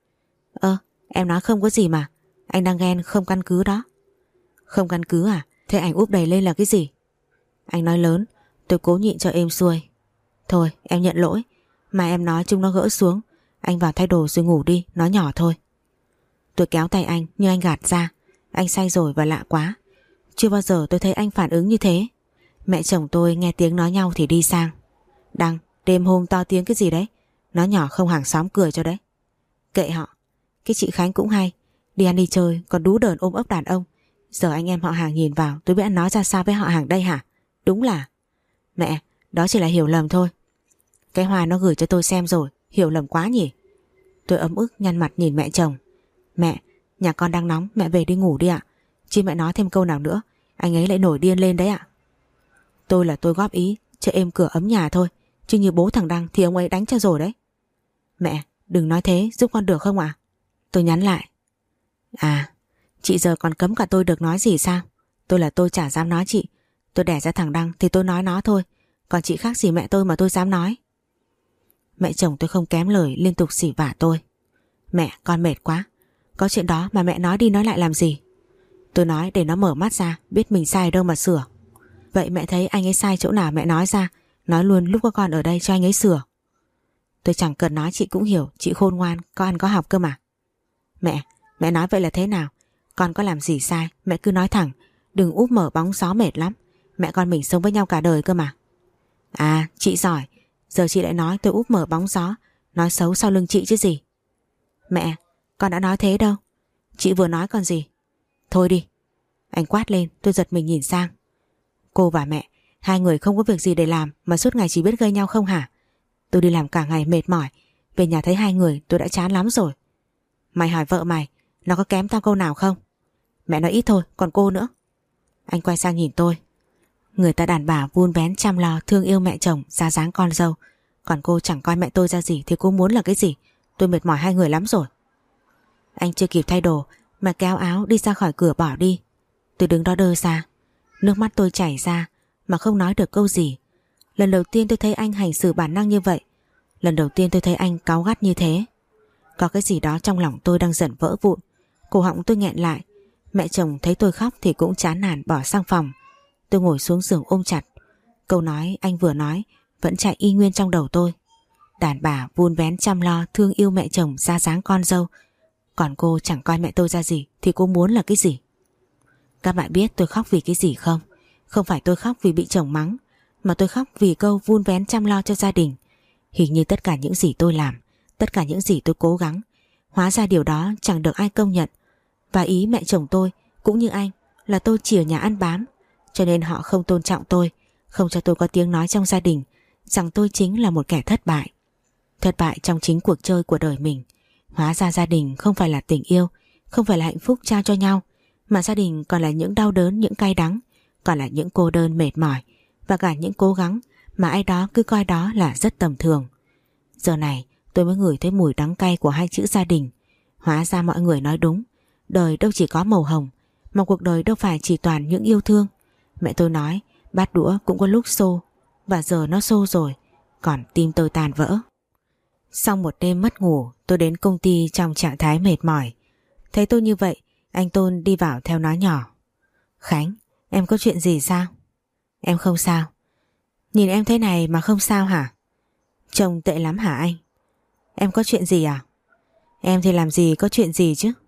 Ơ, em nói không có gì mà. Anh đang ghen không căn cứ đó. Không căn cứ à? Thế ảnh úp đầy lên là cái gì? Anh nói lớn, tôi cố nhịn cho êm xuôi. Thôi em nhận lỗi. Mà em nói chúng nó gỡ xuống. Anh vào thay đồ rồi ngủ đi, nói nhỏ thôi. Tôi kéo tay anh nhưng anh gạt ra. Anh say rồi và lạ quá. Chưa bao giờ tôi thấy anh phản ứng như thế. Mẹ chồng tôi nghe tiếng nói nhau thì đi sang. Đăng, đêm hôm to tiếng cái gì đấy? Nói nhỏ không hàng xóm cười cho đấy. Kệ họ. Cái chị Khánh cũng hay. Đi ăn đi chơi còn đú đờn ôm ấp đàn ông. Giờ anh em họ hàng nhìn vào, tôi biết anh nói ra sao với họ hàng đây hả? Đúng là... Mẹ, đó chỉ là hiểu lầm thôi. Cái Hòa nó gửi cho tôi xem rồi. Hiểu lầm quá nhỉ? Tôi ấm ức nhăn mặt nhìn mẹ chồng. Mẹ, nhà con đang nóng, mẹ về đi ngủ đi ạ. Chứ mẹ nói thêm câu nào nữa anh ấy lại nổi điên lên đấy ạ. Tôi là tôi góp ý cho êm cửa ấm nhà thôi, chứ như bố thằng Đăng thì ông ấy đánh cho rồi đấy. Mẹ, đừng nói thế, giúp con được không ạ? Tôi nhắn lại. À, chị giờ còn cấm cả tôi được nói gì sao? Tôi là tôi chả dám nói chị. Tôi đẻ ra thằng Đăng thì tôi nói nó thôi. Còn chị khác gì mẹ tôi mà tôi dám nói. Mẹ chồng tôi không kém lời, liên tục xỉ vả tôi. Mẹ, con mệt quá. Có chuyện đó mà mẹ nói đi nói lại làm gì? Tôi nói để nó mở mắt ra, biết mình sai đâu mà sửa. Vậy mẹ thấy anh ấy sai chỗ nào mẹ nói ra. Nói luôn lúc có con ở đây cho anh ấy sửa. Tôi chẳng cần nói chị cũng hiểu, chị khôn ngoan, có ăn có học cơ mà. Mẹ, mẹ nói vậy là thế nào? Con có làm gì sai, mẹ cứ nói thẳng, đừng úp mở bóng gió mệt lắm. Mẹ con mình sống với nhau cả đời cơ mà. À, chị giỏi, giờ chị lại nói tôi úp mở bóng gió, nói xấu sau lưng chị chứ gì. Mẹ, con đã nói thế đâu. Chị vừa nói còn gì. Thôi đi. Anh quát lên, tôi giật mình nhìn sang. Cô và mẹ, hai người không có việc gì để làm mà suốt ngày chỉ biết gây nhau không hả? Tôi đi làm cả ngày mệt mỏi, về nhà thấy hai người tôi đã chán lắm rồi. Mày hỏi vợ mày, nó có kém tao câu nào không? Mẹ nói ít thôi, còn cô nữa. Anh quay sang nhìn tôi. Người ta đàn bà vun vén chăm lo thương yêu mẹ chồng ra dáng con dâu, còn cô chẳng coi mẹ tôi ra gì thì cô muốn là cái gì? Tôi mệt mỏi hai người lắm rồi. Anh chưa kịp thay đồ mà kéo áo đi ra khỏi cửa bỏ đi. Tôi đứng đó đơ ra, nước mắt tôi chảy ra mà không nói được câu gì. Lần đầu tiên tôi thấy anh hành xử bản năng như vậy. Lần đầu tiên tôi thấy anh cáu gắt như thế. Có cái gì đó trong lòng tôi đang dần vỡ vụn. Cổ họng tôi nghẹn lại. Mẹ chồng thấy tôi khóc thì cũng chán nản bỏ sang phòng. Tôi ngồi xuống giường ôm chặt. Câu nói anh vừa nói vẫn chạy y nguyên trong đầu tôi. Đàn bà vun vén chăm lo thương yêu mẹ chồng ra dáng con dâu, còn cô chẳng coi mẹ tôi ra gì thì cô muốn là cái gì? Các bạn biết tôi khóc vì cái gì không? Không phải tôi khóc vì bị chồng mắng, mà tôi khóc vì câu vun vén chăm lo cho gia đình. Hình như tất cả những gì tôi làm, tất cả những gì tôi cố gắng, hóa ra điều đó chẳng được ai công nhận. Và ý mẹ chồng tôi cũng như anh là tôi chỉ ở nhà ăn bám, cho nên họ không tôn trọng tôi, không cho tôi có tiếng nói trong gia đình, rằng tôi chính là một kẻ thất bại. Thất bại trong chính cuộc chơi của đời mình. Hóa ra gia đình không phải là tình yêu, không phải là hạnh phúc trao cho nhau, mà gia đình còn là những đau đớn, những cay đắng, còn là những cô đơn mệt mỏi, và cả những cố gắng mà ai đó cứ coi đó là rất tầm thường. Giờ này tôi mới ngửi thấy mùi đắng cay của hai chữ gia đình. Hóa ra mọi người nói đúng, đời đâu chỉ có màu hồng, mà cuộc đời đâu phải chỉ toàn những yêu thương. Mẹ tôi nói bát đũa cũng có lúc xô, và giờ nó xô rồi, còn tim tôi tan vỡ. Sau một đêm mất ngủ, tôi đến công ty trong trạng thái mệt mỏi. Thấy tôi như vậy, anh Tôn đi vào theo nói nhỏ. Khánh, em có chuyện gì sao? Em không sao. Nhìn em thế này mà không sao hả? Trông tệ lắm hả anh? Em có chuyện gì à? Em thì làm gì có chuyện gì chứ?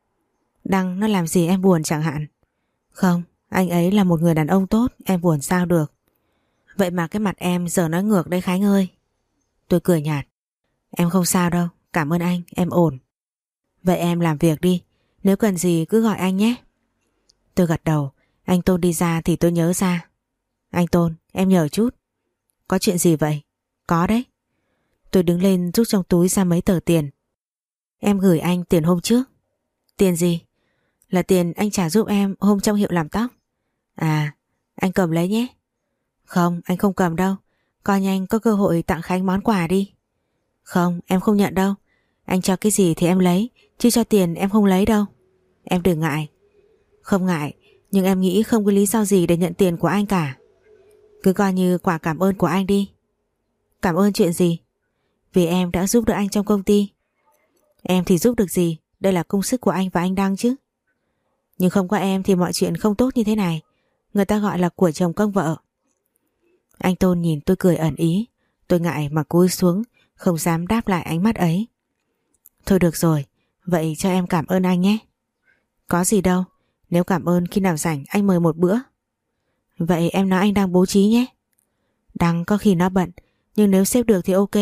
Đăng nó làm gì em buồn chẳng hạn? Không, anh ấy là một người đàn ông tốt, em buồn sao được. Vậy mà cái mặt em giờ nói ngược đấy Khánh ơi. Tôi cười nhạt. Em không sao đâu, cảm ơn anh, em ổn. Vậy em làm việc đi, nếu cần gì cứ gọi anh nhé. Tôi gật đầu. Anh Tôn đi ra thì tôi nhớ ra. Anh Tôn, em nhờ chút. Có chuyện gì vậy? Có đấy. Tôi đứng lên rút trong túi ra mấy tờ tiền. Em gửi anh tiền hôm trước. Tiền gì? Là tiền anh trả giúp em hôm trong hiệu làm tóc. À, anh cầm lấy nhé. Không, anh không cầm đâu. Coi như anh có cơ hội tặng Khánh món quà đi. Không, em không nhận đâu. Anh cho cái gì thì em lấy, chứ cho tiền em không lấy đâu. Em đừng ngại. Không ngại, nhưng em nghĩ không có lý do gì để nhận tiền của anh cả. Cứ coi như quà cảm ơn của anh đi. Cảm ơn chuyện gì? Vì em đã giúp đỡ anh trong công ty. Em thì giúp được gì, đây là công sức của anh và anh Đăng chứ. Nhưng không có em thì mọi chuyện không tốt như thế này. Người ta gọi là của chồng công vợ. Anh Tôn nhìn tôi cười ẩn ý. Tôi ngại mà cúi xuống, không dám đáp lại ánh mắt ấy. Thôi được rồi, vậy cho em cảm ơn anh nhé. Có gì đâu, nếu cảm ơn khi nào rảnh anh mời một bữa. Vậy em nói anh đang bố trí nhé. Đăng có khi nó bận, nhưng nếu xếp được thì ok.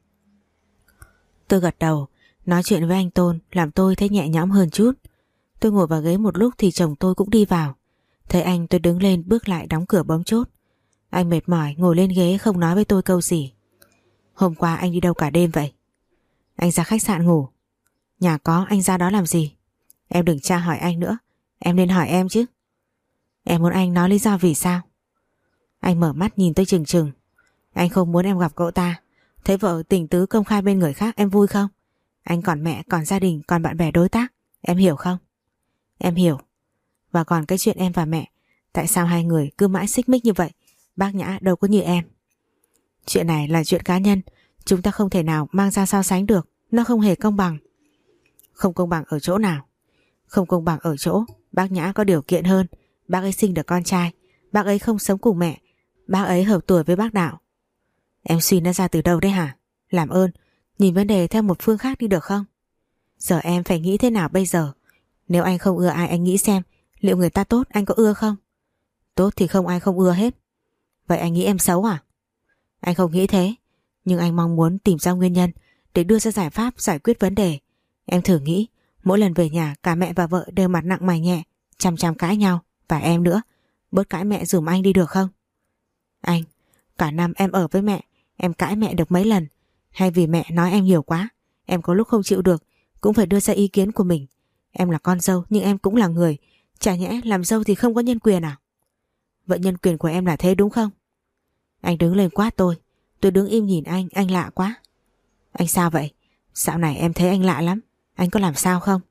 Tôi gật đầu. Nói chuyện với anh Tôn làm tôi thấy nhẹ nhõm hơn chút. Tôi ngồi vào ghế một lúc thì chồng tôi cũng đi vào. Thấy anh tôi đứng lên bước lại đóng cửa bấm chốt. Anh mệt mỏi ngồi lên ghế không nói với tôi câu gì. Hôm qua anh đi đâu cả đêm vậy? Anh ra khách sạn ngủ. Nhà có, anh ra đó làm gì? Em đừng tra hỏi anh nữa, em nên hỏi em chứ. Em muốn anh nói lý do vì sao? Anh mở mắt nhìn tôi chừng chừng. Anh không muốn em gặp cậu ta. Thấy vợ tình tứ công khai bên người khác em vui không? Anh còn mẹ, còn gia đình, còn bạn bè đối tác. Em hiểu không? Em hiểu. Và còn cái chuyện em và mẹ, tại sao hai người cứ mãi xích mích như vậy? Bác Nhã đâu có như em. Chuyện này là chuyện cá nhân, chúng ta không thể nào mang ra so sánh được. Nó không hề công bằng. Không công bằng ở chỗ nào? Không công bằng ở chỗ bác Nhã có điều kiện hơn. Bác ấy sinh được con trai. Bác ấy không sống cùng mẹ. Bác ấy hợp tuổi với bác Đạo. Em suy nó ra từ đâu đấy hả? Làm ơn, nhìn vấn đề theo một phương khác đi được không? Giờ em phải nghĩ thế nào bây giờ? Nếu anh không ưa ai, anh nghĩ xem liệu người ta tốt anh có ưa không? Tốt thì không ai không ưa hết. Vậy anh nghĩ em xấu à? Anh không nghĩ thế, nhưng anh mong muốn tìm ra nguyên nhân để đưa ra giải pháp giải quyết vấn đề. Em thử nghĩ, mỗi lần về nhà cả mẹ và vợ đều mặt nặng mày nhẹ, chăm chăm cãi nhau, và em nữa. Bớt cãi mẹ giùm anh đi được không? Anh, cả năm em ở với mẹ, em cãi mẹ được mấy lần? Hay vì mẹ nói em nhiều quá, em có lúc không chịu được cũng phải đưa ra ý kiến của mình. Em là con dâu nhưng em cũng là người, chả nhẽ làm dâu thì không có nhân quyền à? Vậy nhân quyền của em là thế đúng không? Anh đứng lên quát tôi. Tôi đứng im nhìn anh, anh lạ quá. Anh sao vậy? Dạo này em thấy anh lạ lắm. Anh có làm sao không?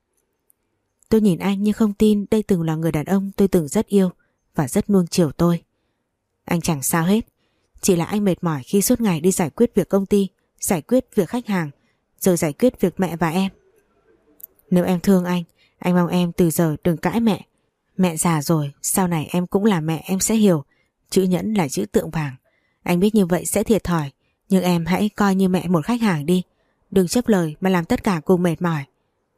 Tôi nhìn anh nhưng không tin đây từng là người đàn ông tôi từng rất yêu và rất nuông chiều tôi. Anh chẳng sao hết, chỉ là anh mệt mỏi khi suốt ngày đi giải quyết việc công ty, giải quyết việc khách hàng, rồi giải quyết việc mẹ và em. Nếu em thương anh, anh mong em từ giờ đừng cãi mẹ. Mẹ già rồi, sau này em cũng là mẹ, em sẽ hiểu chữ nhẫn là chữ tượng vàng. Anh biết như vậy sẽ thiệt thòi, nhưng em hãy coi như mẹ một khách hàng đi. Đừng chấp lời mà làm tất cả cùng mệt mỏi.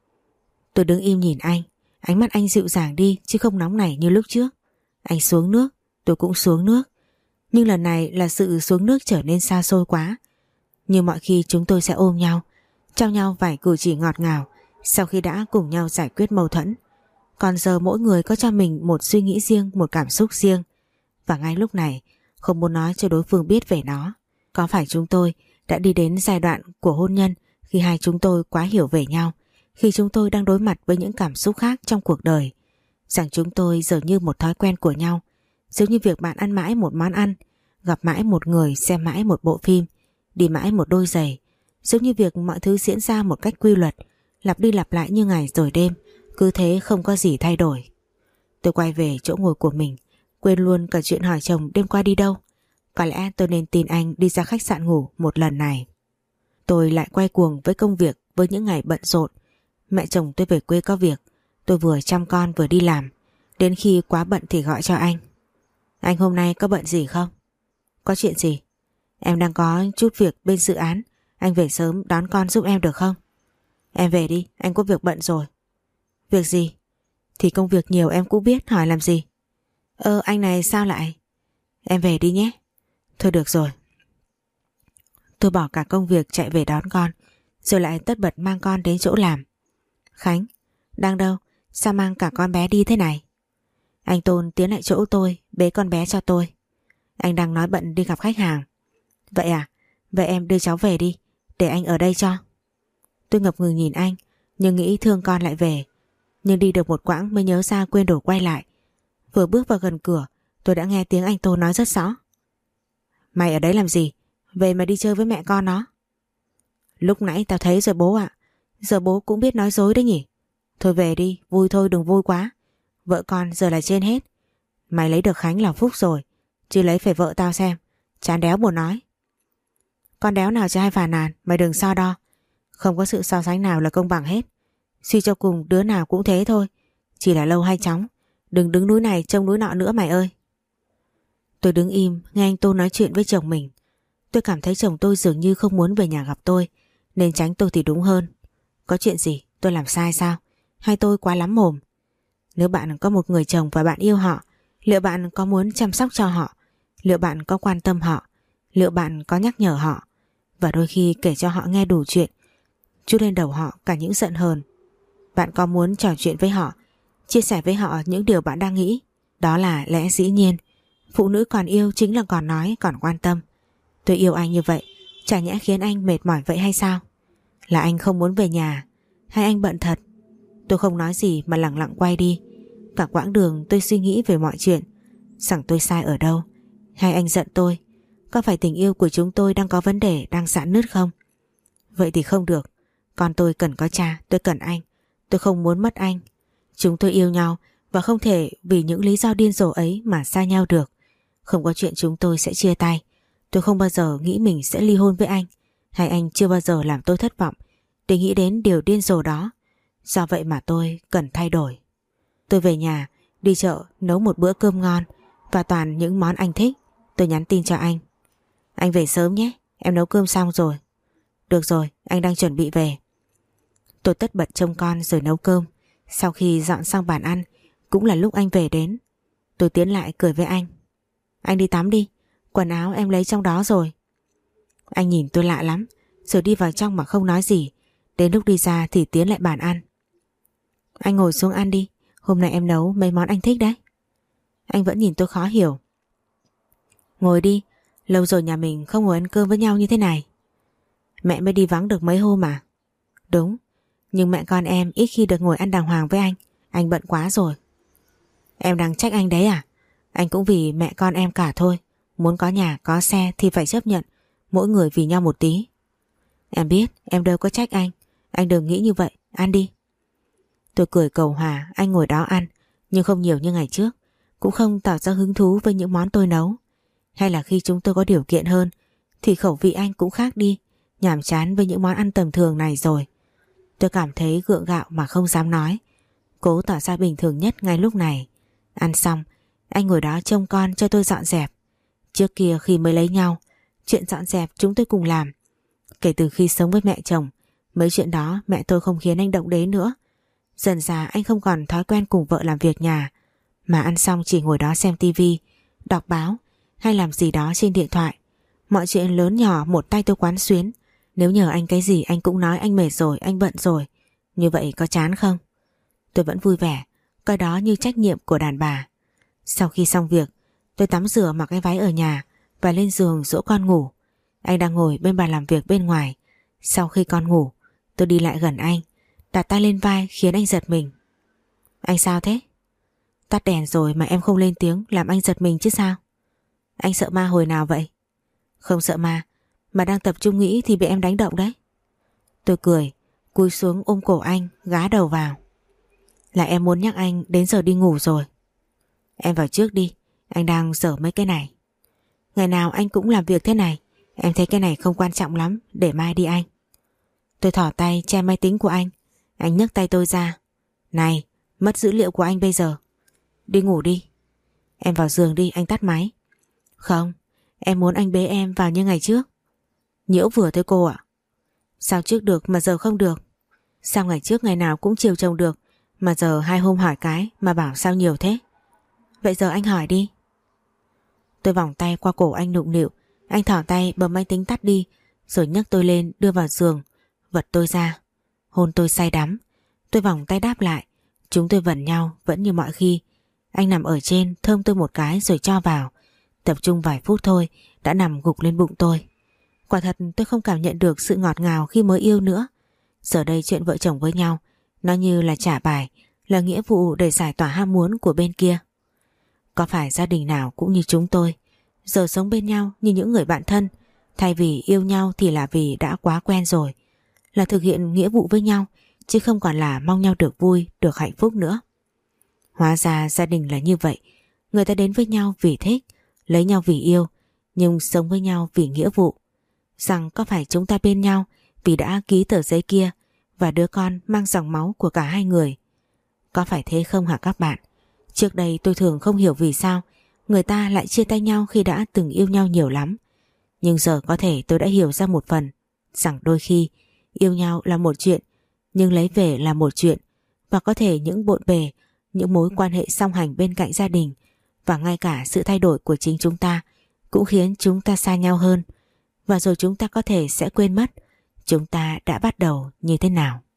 Tôi đứng im nhìn anh, ánh mắt anh dịu dàng đi chứ không nóng nảy như lúc trước. Anh xuống nước, tôi cũng xuống nước. Nhưng lần này là sự xuống nước trở nên xa xôi quá. Như mọi khi chúng tôi sẽ ôm nhau, trao nhau vài cử chỉ ngọt ngào sau khi đã cùng nhau giải quyết mâu thuẫn. Còn giờ mỗi người có cho mình một suy nghĩ riêng, một cảm xúc riêng. Và ngay lúc này không muốn nói cho đối phương biết về nó. Có phải chúng tôi đã đi đến giai đoạn của hôn nhân khi hai chúng tôi quá hiểu về nhau, khi chúng tôi đang đối mặt với những cảm xúc khác trong cuộc đời, rằng chúng tôi giờ như một thói quen của nhau, giống như việc bạn ăn mãi một món ăn, gặp mãi một người, xem mãi một bộ phim, đi mãi một đôi giày, giống như việc mọi thứ diễn ra một cách quy luật, lặp đi lặp lại như ngày rồi đêm, cứ thế không có gì thay đổi. Tôi quay về chỗ ngồi của mình, quên luôn cả chuyện hỏi chồng đêm qua đi đâu. Có lẽ tôi nên tin anh đi ra khách sạn ngủ một lần này. Tôi lại quay cuồng với công việc, với những ngày bận rộn. Mẹ chồng tôi về quê có việc, tôi vừa chăm con vừa đi làm. Đến khi quá bận thì gọi cho anh. Anh hôm nay có bận gì không? Có chuyện gì? Em đang có chút việc bên dự án, anh về sớm đón con giúp em được không? Em về đi, anh có việc bận rồi. Việc gì? Thì công việc nhiều em cũng biết, hỏi làm gì? Ơ anh này sao lại? Em về đi nhé. Thôi được rồi. Tôi bỏ cả công việc chạy về đón con, rồi lại tất bật mang con đến chỗ làm. Khánh, đang đâu? Sao mang cả con bé đi thế này? Anh Tôn tiến lại chỗ tôi, bế con bé cho tôi. Anh đang nói bận đi gặp khách hàng. Vậy à? Vậy em đưa cháu về đi, để anh ở đây cho. Tôi ngập ngừng nhìn anh, nhưng nghĩ thương con lại về. Nhưng đi được một quãng mới nhớ ra quên đồ quay lại. Vừa bước vào gần cửa, tôi đã nghe tiếng anh Tôn nói rất rõ. Mày ở đấy làm gì? Về mà đi chơi với mẹ con nó. Lúc nãy tao thấy rồi bố ạ. Giờ bố cũng biết nói dối đấy nhỉ. Thôi về đi, vui thôi đừng vui quá. Vợ con giờ là trên hết. Mày lấy được Khánh là phúc rồi, chứ lấy phải vợ tao xem. Chán đéo buồn nói. Con đéo nào cho hai phàn nàn, mày đừng so đo. Không có sự so sánh nào là công bằng hết. Suy cho cùng đứa nào cũng thế thôi, chỉ là lâu hay chóng. Đừng đứng núi này trông núi nọ nữa mày ơi. Tôi đứng im nghe anh Tô nói chuyện với chồng mình. Tôi cảm thấy chồng tôi dường như không muốn về nhà gặp tôi, nên tránh tôi thì đúng hơn. Có chuyện gì? Tôi làm sai sao? Hay tôi quá lắm mồm? Nếu bạn có một người chồng và bạn yêu họ, liệu bạn có muốn chăm sóc cho họ? Liệu bạn có quan tâm họ? Liệu bạn có nhắc nhở họ? Và đôi khi kể cho họ nghe đủ chuyện, trút lên đầu họ cả những giận hờn. Bạn có muốn trò chuyện với họ, chia sẻ với họ những điều bạn đang nghĩ? Đó là lẽ dĩ nhiên. Phụ nữ còn yêu chính là còn nói, còn quan tâm. Tôi yêu anh như vậy, chả nhẽ khiến anh mệt mỏi vậy hay sao? Là anh không muốn về nhà, hay anh bận thật? Tôi không nói gì mà lặng lặng quay đi. Cả quãng đường tôi suy nghĩ về mọi chuyện, rằng tôi sai ở đâu, hay anh giận tôi? Có phải tình yêu của chúng tôi đang có vấn đề, đang rạn nứt không? Vậy thì không được. Con tôi cần có cha, tôi cần anh. Tôi không muốn mất anh. Chúng tôi yêu nhau và không thể vì những lý do điên rồ ấy mà xa nhau được. Không có chuyện chúng tôi sẽ chia tay. Tôi không bao giờ nghĩ mình sẽ ly hôn với anh, hay anh chưa bao giờ làm tôi thất vọng để nghĩ đến điều điên rồ đó. Do vậy mà tôi cần thay đổi. Tôi về nhà, đi chợ, nấu một bữa cơm ngon và toàn những món anh thích. Tôi nhắn tin cho anh. Anh về sớm nhé, Em nấu cơm xong rồi. Được rồi, anh đang chuẩn bị về. Tôi tất bật trông con rồi nấu cơm. Sau khi dọn xong bàn ăn cũng là lúc anh về đến. Tôi tiến lại cười với anh. Anh đi tắm đi, quần áo em lấy trong đó rồi. Anh nhìn tôi lạ lắm, rồi đi vào trong mà không nói gì. Đến lúc đi ra thì tiến lại bàn ăn. Anh ngồi xuống ăn đi, hôm nay em nấu mấy món anh thích đấy. Anh vẫn nhìn tôi khó hiểu. Ngồi đi, lâu rồi nhà mình không ngồi ăn cơm với nhau như thế này. Mẹ mới đi vắng được mấy hôm mà. Đúng, nhưng mẹ con em ít khi được ngồi ăn đàng hoàng với anh. Anh bận quá rồi. Em đang trách anh đấy à? Anh cũng vì mẹ con em cả thôi. Muốn có nhà có xe thì phải chấp nhận, mỗi người vì nhau một tí. Em biết, em đâu có trách anh. Anh đừng nghĩ như vậy, ăn đi. Tôi cười cầu hòa, anh ngồi đó ăn, nhưng không nhiều như ngày trước, cũng không tỏ ra hứng thú với những món tôi nấu. Hay là khi chúng tôi có điều kiện hơn thì khẩu vị anh cũng khác đi, nhàm chán với những món ăn tầm thường này rồi. Tôi cảm thấy gượng gạo mà không dám nói, cố tỏ ra bình thường nhất ngay lúc này. Ăn xong, anh ngồi đó trông con cho tôi dọn dẹp. Trước kia khi mới lấy nhau, chuyện dọn dẹp chúng tôi cùng làm. Kể từ khi sống với mẹ chồng, mấy chuyện đó mẹ tôi không khiến anh động đến nữa. Dần dà anh không còn thói quen cùng vợ làm việc nhà, mà ăn xong chỉ ngồi đó xem tivi, đọc báo hay làm gì đó trên điện thoại. Mọi chuyện lớn nhỏ một tay tôi quán xuyến. Nếu nhờ anh cái gì anh cũng nói anh mệt rồi, anh bận rồi. Như vậy có chán không? Tôi vẫn vui vẻ, coi đó như trách nhiệm của đàn bà. Sau khi xong việc, tôi tắm rửa mặc cái váy ở nhà và lên giường dỗ con ngủ. Anh đang ngồi bên bàn làm việc bên ngoài. Sau khi con ngủ, tôi đi lại gần anh, đặt tay lên vai khiến anh giật mình. Anh sao thế? Tắt đèn rồi mà em không lên tiếng làm anh giật mình chứ sao? Anh sợ ma hồi nào vậy? Không sợ ma, mà đang tập trung nghĩ thì bị em đánh động đấy. Tôi cười, cúi xuống ôm cổ anh, gá đầu vào. Là em muốn nhắc anh đến giờ đi ngủ rồi. Em vào trước đi, anh đang dở mấy cái này. Ngày nào anh cũng làm việc thế này, em thấy cái này không quan trọng lắm, để mai đi anh. Tôi thỏ tay che máy tính của anh. Anh nhấc tay tôi ra. Này, mất dữ liệu của anh bây giờ. Đi ngủ đi. Em vào giường đi, anh tắt máy. Không, em muốn anh bế em vào như ngày trước. Nhiễu vừa thôi cô ạ. Sao trước được mà giờ không được? Sao ngày trước ngày nào cũng chiều chồng được, mà giờ hai hôm hỏi cái mà bảo sao nhiều thế? Vậy giờ anh hỏi đi. Tôi vòng tay qua cổ anh nụng nịu. Anh thỏ tay bấm máy tính tắt đi, rồi nhấc tôi lên đưa vào giường, vật tôi ra, hôn tôi say đắm. Tôi vòng tay đáp lại. Chúng tôi vần nhau vẫn như mọi khi. Anh nằm ở trên thơm tôi một cái rồi cho vào. Tập trung vài phút thôi đã nằm gục lên bụng tôi. Quả thật tôi không cảm nhận được sự ngọt ngào khi mới yêu nữa. Giờ đây chuyện vợ chồng với nhau, nó như là trả bài, là nghĩa vụ để giải tỏa ham muốn của bên kia. Có phải gia đình nào cũng như chúng tôi, giờ sống bên nhau như những người bạn thân, thay vì yêu nhau thì là vì đã quá quen rồi, là thực hiện nghĩa vụ với nhau, chứ không còn là mong nhau được vui, được hạnh phúc nữa. Hóa ra gia đình là như vậy, người ta đến với nhau vì thích, lấy nhau vì yêu, nhưng sống với nhau vì nghĩa vụ. Rằng có phải chúng ta bên nhau vì đã ký tờ giấy kia và đứa con mang dòng máu của cả hai người? Có phải thế không hả các bạn? Trước đây tôi thường không hiểu vì sao người ta lại chia tay nhau khi đã từng yêu nhau nhiều lắm. Nhưng giờ có thể tôi đã hiểu ra một phần, rằng đôi khi yêu nhau là một chuyện, nhưng lấy về là một chuyện. Và có thể những bộn bề, những mối quan hệ song hành bên cạnh gia đình, và ngay cả sự thay đổi của chính chúng ta cũng khiến chúng ta xa nhau hơn. Và rồi chúng ta có thể sẽ quên mất chúng ta đã bắt đầu như thế nào.